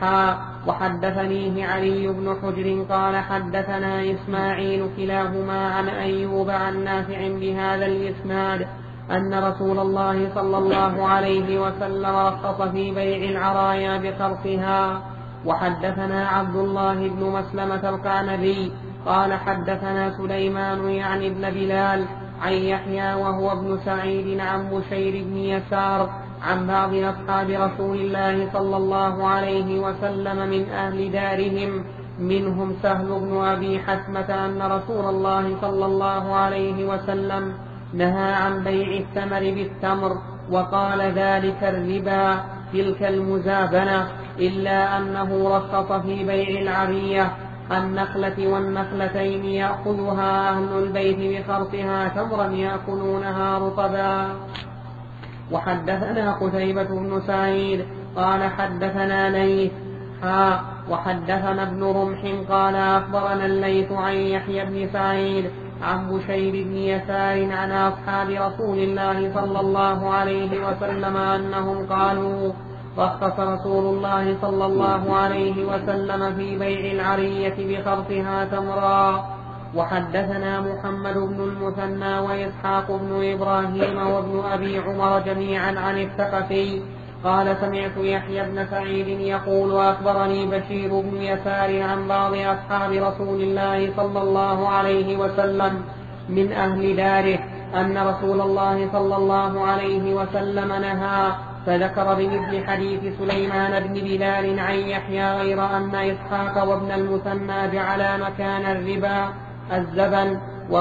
وحدثنيه علي بن حجر قال حدثنا إسماعيل كلاهما عن أيوب عن نافع بهذا الإسناد أن رسول الله صلى الله عليه وسلم رخص في بيع العرايا بخرصها. وحدثنا عبد الله بن مسلمة القعنبي قال حدثنا سليمان يعني ابن بلال عن يحيى وهو ابن سعيد عن بشير بن يسار عن بعض أصحاب رسول الله صلى الله عليه وسلم من أهل دارهم منهم سهل بن أبي حثمة أن رسول الله صلى الله عليه وسلم نهى عن بيع الثمر بالتمر وقال ذلك الربا تلك المزابنة، إلا أنه رخص في بيع العرية النخلة والنخلتين يأخذها أهل البيت بخرصها تمرا يأكلونها رطبا. وحدثنا قتيبة بن سعيد قال حدثنا ليث وحدثنا ابن رمح قال أخبرنا الليث عن يحيى بن سعيد عن بشير بن يسار عن أصحاب رسول الله صلى الله عليه وسلم أنهم قالوا رخص رسول الله صلى الله عليه وسلم في بيع العرية بخرصها تمرا. وحدثنا محمد بن المثنى وإسحاق بن إبراهيم وابن أبي عمر جميعا عن الثقفي قال سمعت يحيى بن سعيد يقول أخبرني بشير بن يسار عن بعض أصحاب رسول الله صلى الله عليه وسلم من أهل داره أن رسول الله صلى الله عليه وسلم نهى، فذكر بمثل حديث سليمان بن بلال عن يحيى غير أن إسحاق وابن المثنى جعلا مكان الربا الزبن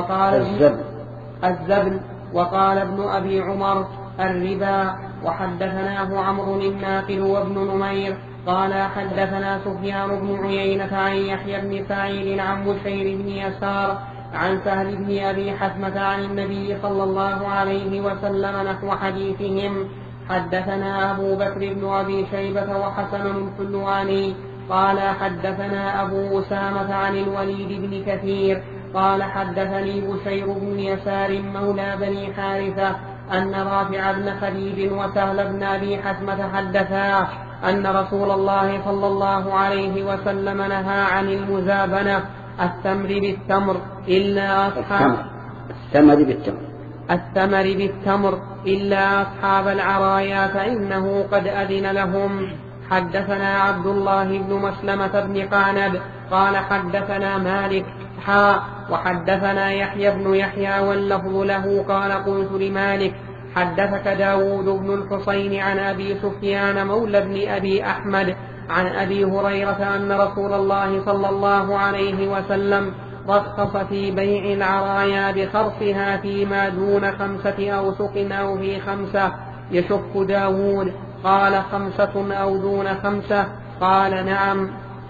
وقال ابن أبي عمر الربا. وحدثناه عمرو الناقل وابن نمير قال حدثنا سفيان بن عيينة عن يحيى بن سعيد عن بشير بن يسار عن سهل بن أبي حثمة عن النبي صلى الله عليه وسلم نحو حديثهم. حدثنا أبو بكر بن أبي شيبة وحسن الحلواني قال حدثنا أبو أسامة عن الوليد بن كثير قال حدثني بشير بن يسار مولى بني حارثة أن رافع بن خديج وسهل بن أبي حثمة حدثا أن رسول الله صلى الله عليه وسلم نهى عن المزابنة التمر بالتمر إلا أصحاب التمر بالتمر الثمر بالتمر إلا أصحاب العرايا فإنه قد أذن لهم. حدثنا عبد الله بن مسلمة بن قعنب قال حدثنا مالك وحدثنا يحيى بن يحيى واللفظ له قال قلت لمالك حدثك داود بن الحصين عن أبي سفيان مولى بن أبي أحمد عن أبي هريرة أن رسول الله صلى الله عليه وسلم رخص في بيع العرايا بخرصها فيما دون 5 أوسق أو في 5. يشك داود قال 5 أو دون 5؟ قال نعم.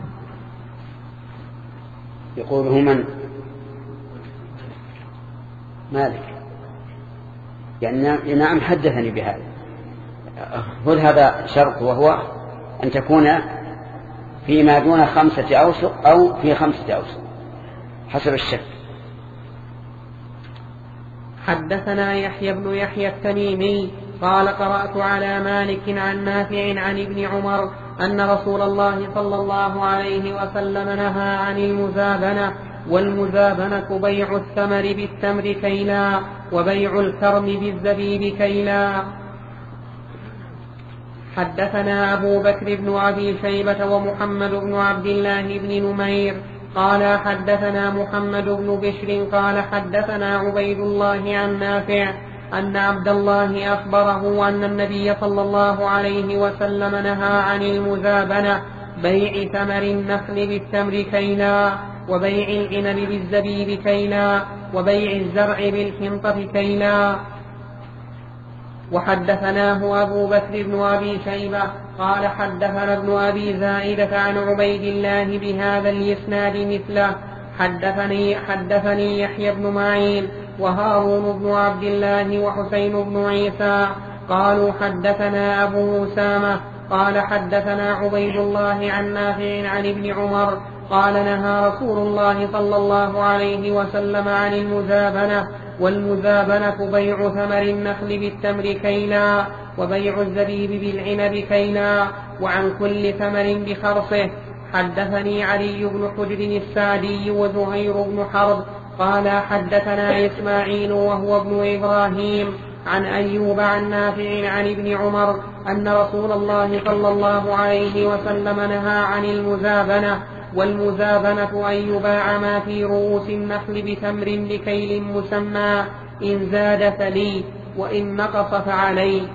يقوله من؟ مالك. يعني نعم حدثني بهذا. خذ هذا شرط وهو أن تكون فيما دون 5 أوسق أو في 5 أوسق حسب الشك. حدثنا يحيى بن يحيى التميمي قال قرأت على مالك عن نافع عن ابن عمر أن رسول الله صلى الله عليه وسلم نهى عن المزابنة، والمزابنة بيع الثمر بالتمر كيلا وبيع الكرم بالزبيب كيلا. حدثنا أبو بكر بن أبي شيبة ومحمد بن عبد الله بن نمير قال حدثنا محمد بن بشر قال حدثنا عبيد الله عن نافع أن عبد الله أخبره أن النبي صلى الله عليه وسلم نهى عن المزابنة بيع ثمر النخل بالتمر كيلا وبيع العنب بالزبيب كيلا وبيع الزرع بالحنطة كيلا. وحدثناه أبو بكر بن أبي شيبة قال حدثنا ابن أبي زائدة عن عبيد الله بهذا الإسناد مثله. حدثني يحيى بن معين وهارون بن عبد الله وحسين بن عيسى قالوا حدثنا أبو أسامة قال حدثنا عبيد الله عن نافع عن ابن عمر قال نهى رسول الله صلى الله عليه وسلم عن المزابنة، والمزابنة بيع ثمر النخل بالتمر كيلا وبيع الزبيب بالعنب كيلا وعن كل ثمر بخرصه. حدثني علي بن حجر السعدي وزهير بن حرب قال حدثنا إسماعيل وهو ابن إبراهيم عن أيوب عن نافع عن ابن عمر أن رسول الله صلى الله عليه وسلم نهى عن المزابنة، والمزابنة أن يباع ما في رؤوس النخل بتمر بكيل مسمى إن زاد فلي وإن نقص فعلي.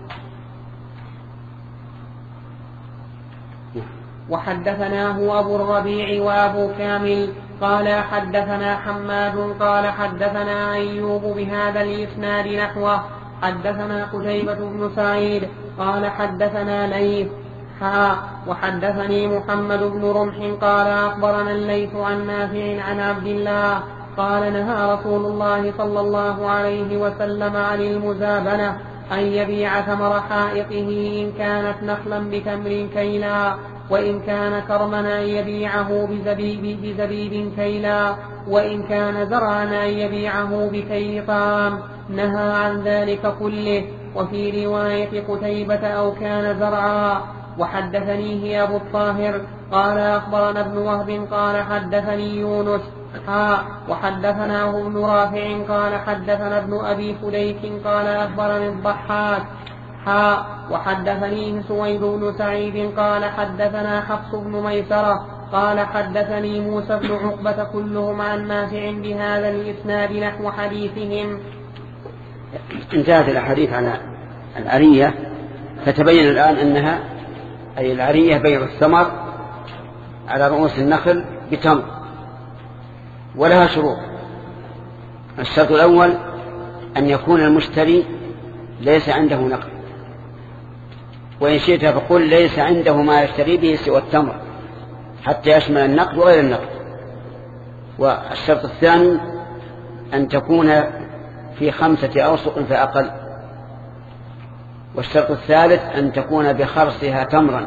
وحدثناه أبو الربيع وأبو كامل قال حدثنا حماد قال حدثنا أيوب بهذا الإسناد نحوه. حدثنا قتيبة بن سعيد قال حدثنا ليث وحدثني محمد بن رمح قال أخبرنا الليث عن نافع عن عبد الله قال نهى رسول الله صلى الله عليه وسلم عن المزابنة أن يبيع ثمر حائطه إن كانت نخلا بتمر كيلا وإن كان كرما أن يبيعه بزبيب كيلا وإن كان زرعا أن يبيعه بكيل طعام. نهى عن ذلك كله. وفي رواية قتيبة أو كان زرعا. وحدثنيه أبو الطاهر قال أخبرنا ابن وهب قال حدثني يونس وحدثناه ابن رافع قال حدثنا ابن أبي فديك قال أخبرني الضحاك وحدثنيه سويد بن سعيد قال حدثنا حفص بن ميسرة قال حدثني موسى بن عقبة كلهم عن نافع بهذا الإسناد نحو حديثهم. انتهت الأحاديث على العرية، فتبين الآن أنها أي العرية بيع الثمر على رؤوس النخل بتمر، ولها شروط. الشرط الأول أن يكون المشتري ليس عنده نقد، وإن شئت فقل ليس عنده ما يشتري به سوى التمر حتى يشمل النقد وغير النقد. والشرط الثاني أن تكون في 5 أوسق فأقل. والشرط الثالث أن تكون بخرصها تمرا.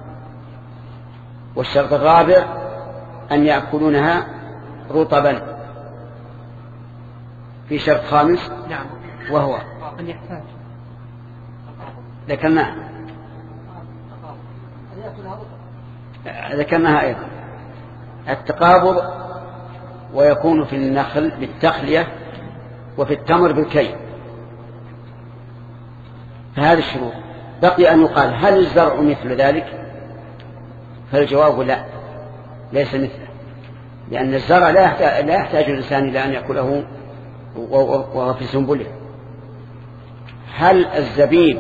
والشرط الرابع أن يأكلونها رطبا. في شرط خامس نعم وهو أن يحتاج ذكرناها أيضا التقابض، ويكون في النخل بالتخلية وفي التمر بالكي. فهذه الشروط. بقي أن يقال هل الزرع مثل ذلك؟ فالجواب لا، ليس مثله، لأن الزرع لا يحتاج الإنسان إلى أن يأكله وهو في سنبله. هل الزبيب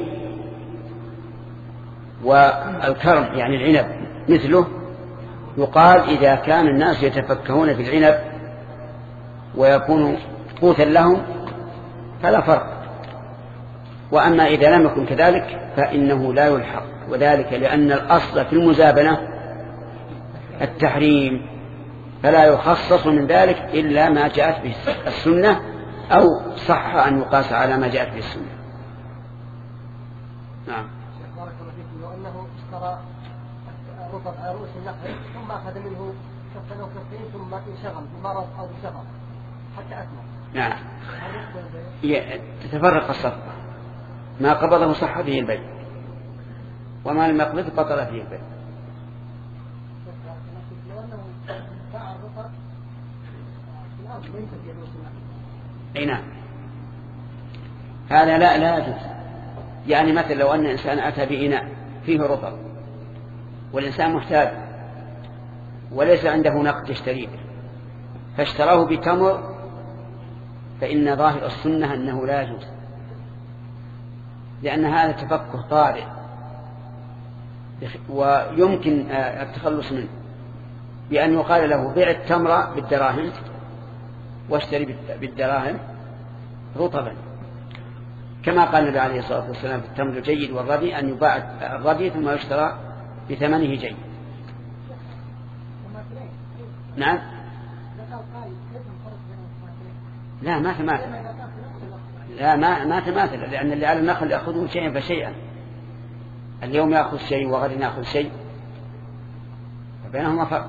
والكرم يعني العنب مثله؟ يقال إذا كان الناس يتفكهون في العنب ويكون قوتا لهم فلا فرق، وأما إذا لم يكن كذلك فإنه لا يلحق، وذلك لأن الأصل في المزابنة التحريم، فلا يخصص من ذلك إلا ما جاءت به السنة أو صح أن يقاس على ما جاءت به السنة. نعم. بارك الله فيكم. لو أنه اشترى رطب على رؤوس النخل ثم أخذ منه كفا أو كفين ثم انشغل بمرض أو بسفر حتى أكمل. نعم. تتفرق الصفقة، ما قبضه صح فيه البيع، وما لم يقبضه بطل فيه البيع. لو أنه باع الرطب في الأرض ليس في رؤوس النخل. أي نعم. هذا لا يجوز. يعني مثلا لو أن إنسان أتى بإناء فيه رطب والإنسان محتاج وليس عنده نقد يشتريه فاشتراه بتمر، فإن ظاهر السنة أنه لا يجوز، لأن هذا تفكه طارئ ويمكن التخلص منه بأن يقال له بيع التمر بالدراهم واشتري بالدراهم رطبا، كما قال النبي عليه الصلاة والسلام في التمر الجيد والردي أن يباع الردي ثم يشترى بثمنه جيد. نعم. لا ما تماثل، لا ما تماثل، لأن اللي على النخل يأخذه شيئا فشيئا، اليوم يأخذ شيء وغد يأخذ شيء، فبينهما فرق.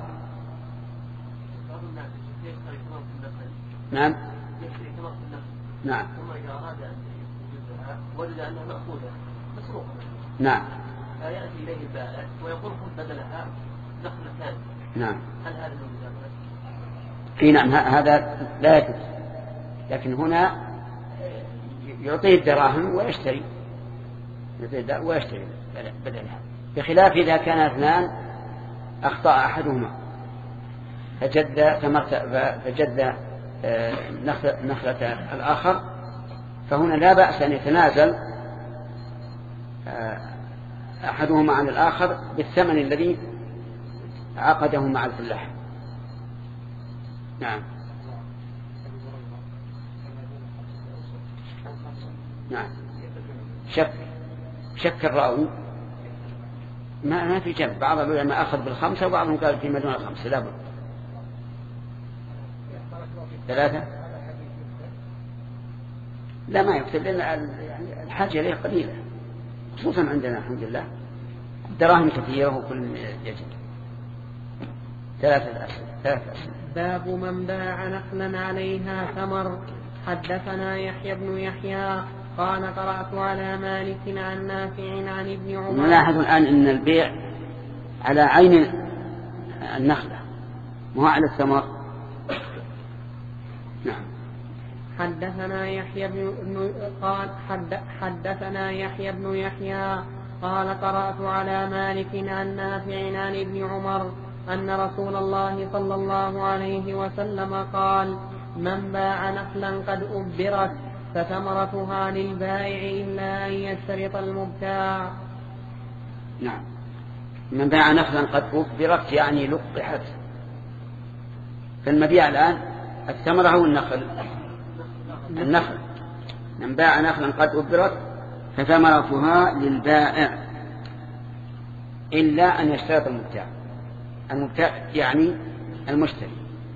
نعم. نعم. وجد أنها مأخوذة مسروقة. نعم. فيأتي إليه البائع ويقول خذ بدلها نخلة ثانية. نعم. هل هذا المجازات؟ اي نعم هذا لا يجوز، لكن هنا يعطيه الدراهم ويشتري بدلها، بخلاف إذا كان اثنان أخطأ أحدهما فجد نخلة الآخر، فهنا لا بأس أن يتنازل أحدهما عن الآخر بالثمن الذي عقده مع الفلاح. نعم. نعم. شك الراوي ما في جنب، بعض العلماء أخذ بالخمسة وبعضهم قال في مدون الخمسة لا بد. 3 لا ما يكتب، لأن الحاجة إليه قليلة خصوصا عندنا الحمد لله دراهم كثيرة وكل يجب. 3 أسئلة. باب من باع نخلا عليها ثمر. حدثنا يحيى بن يحيى قال قرأت على مالك عن نافع عن ابن عمر. نلاحظ الآن أن البيع على عين النخلة مو على الثمر. نعم. حدثنا يحيى بن يحيى قال قرأت على مالك عن نافع عن ابن عمر أن رسول الله صلى الله عليه وسلم قال: من باع نخلا قد أبرت فثمرتها للبائع إلا أن يشترط المبتاع. نعم. من باع نخلا قد أبرت يعني لقحت، فالمبيع الآن الثمرة أو النخل؟ النخل. من باع نخلا قد أبرت فثمرتها للبائع إلا أن يشترط المبتاع. المبتاع يعني المشتري.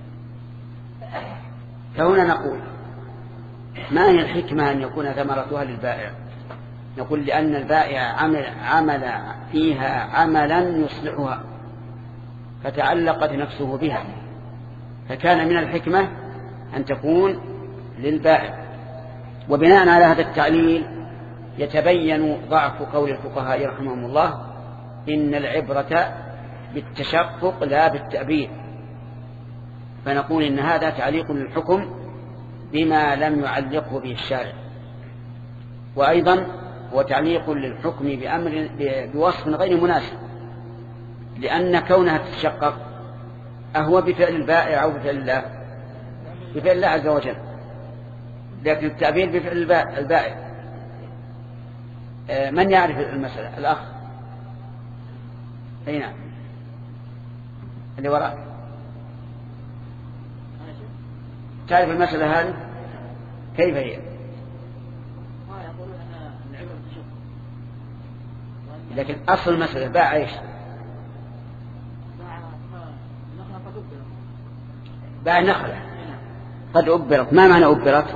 فهنا نقول ما هي الحكمة أن يكون ثمرتها للبائع؟ نقول لأن البائع عمل فيها عملا يصلحها فتعلقت نفسه بها، فكان من الحكمة أن تكون للبائع. وبناء على هذا التعليل يتبين ضعف قول الفقهاء رحمهم الله: إن العبرة بالتشقق لا بالتأبير. فنقول إن هذا تعليق للحكم بما لم يعلقه به الشارع. وأيضا هو تعليق للحكم بوصف غير مناسب، لأن كونها تتشقق أهو بفعل البائع أو بفعل الله؟ بفعل الله عز وجل، لكن التعبير بفعل البائع. من يعرف المسألة؟ الأخ أي نعم اللي وراك تعرف المسألة هذه كيف هي؟ لكن أصل المسألة باع إيش؟ باع نخلة قد أبرت. ما معنى أبرت؟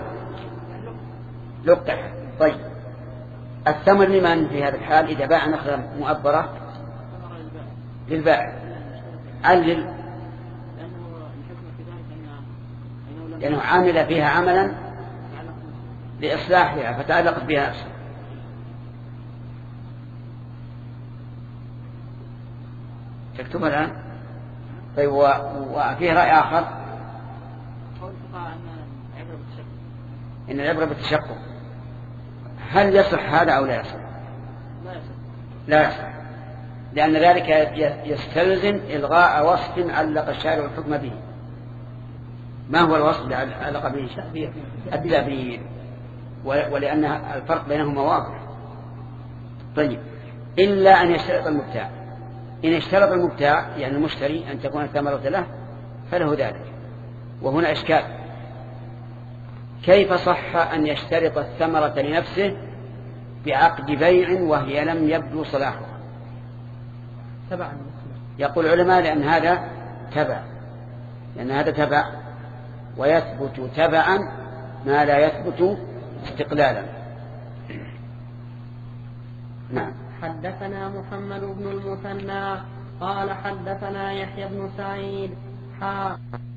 لقح. طيب الثمر لمن في هذا الحال إذا باع نخلة مؤبرة؟ للبائع. علل لأنه عامل فيها عملا لإصلاحها فتعلقت بها نفسه. تكتبها الآن. طيب وفيه رأي آخر إن العبرة بالتشقق. هل يصح هذا أو لا يصح؟ لا يصح، لأن ذلك يستلزم إلغاء وصف علق الشارع الحكم به. ما هو الوصف الذي علق به التعبير؟ ولأن الفرق بينهما واضح. طيب إلا أن يشترط المبتاع. إن اشترط المبتاع يعني المشتري أن تكون الثمرة له فله ذلك. وهنا إشكال، كيف صح أن يشترط الثمرة لنفسه بعقد بيع وهي لم يبدو صلاحها؟ يقول العلماء لأن هذا تبع ويثبت تبعا ما لا يثبت استقلالا. نعم. حدثنا محمد بن المثنى قال حدثنا يحيى بن سعيد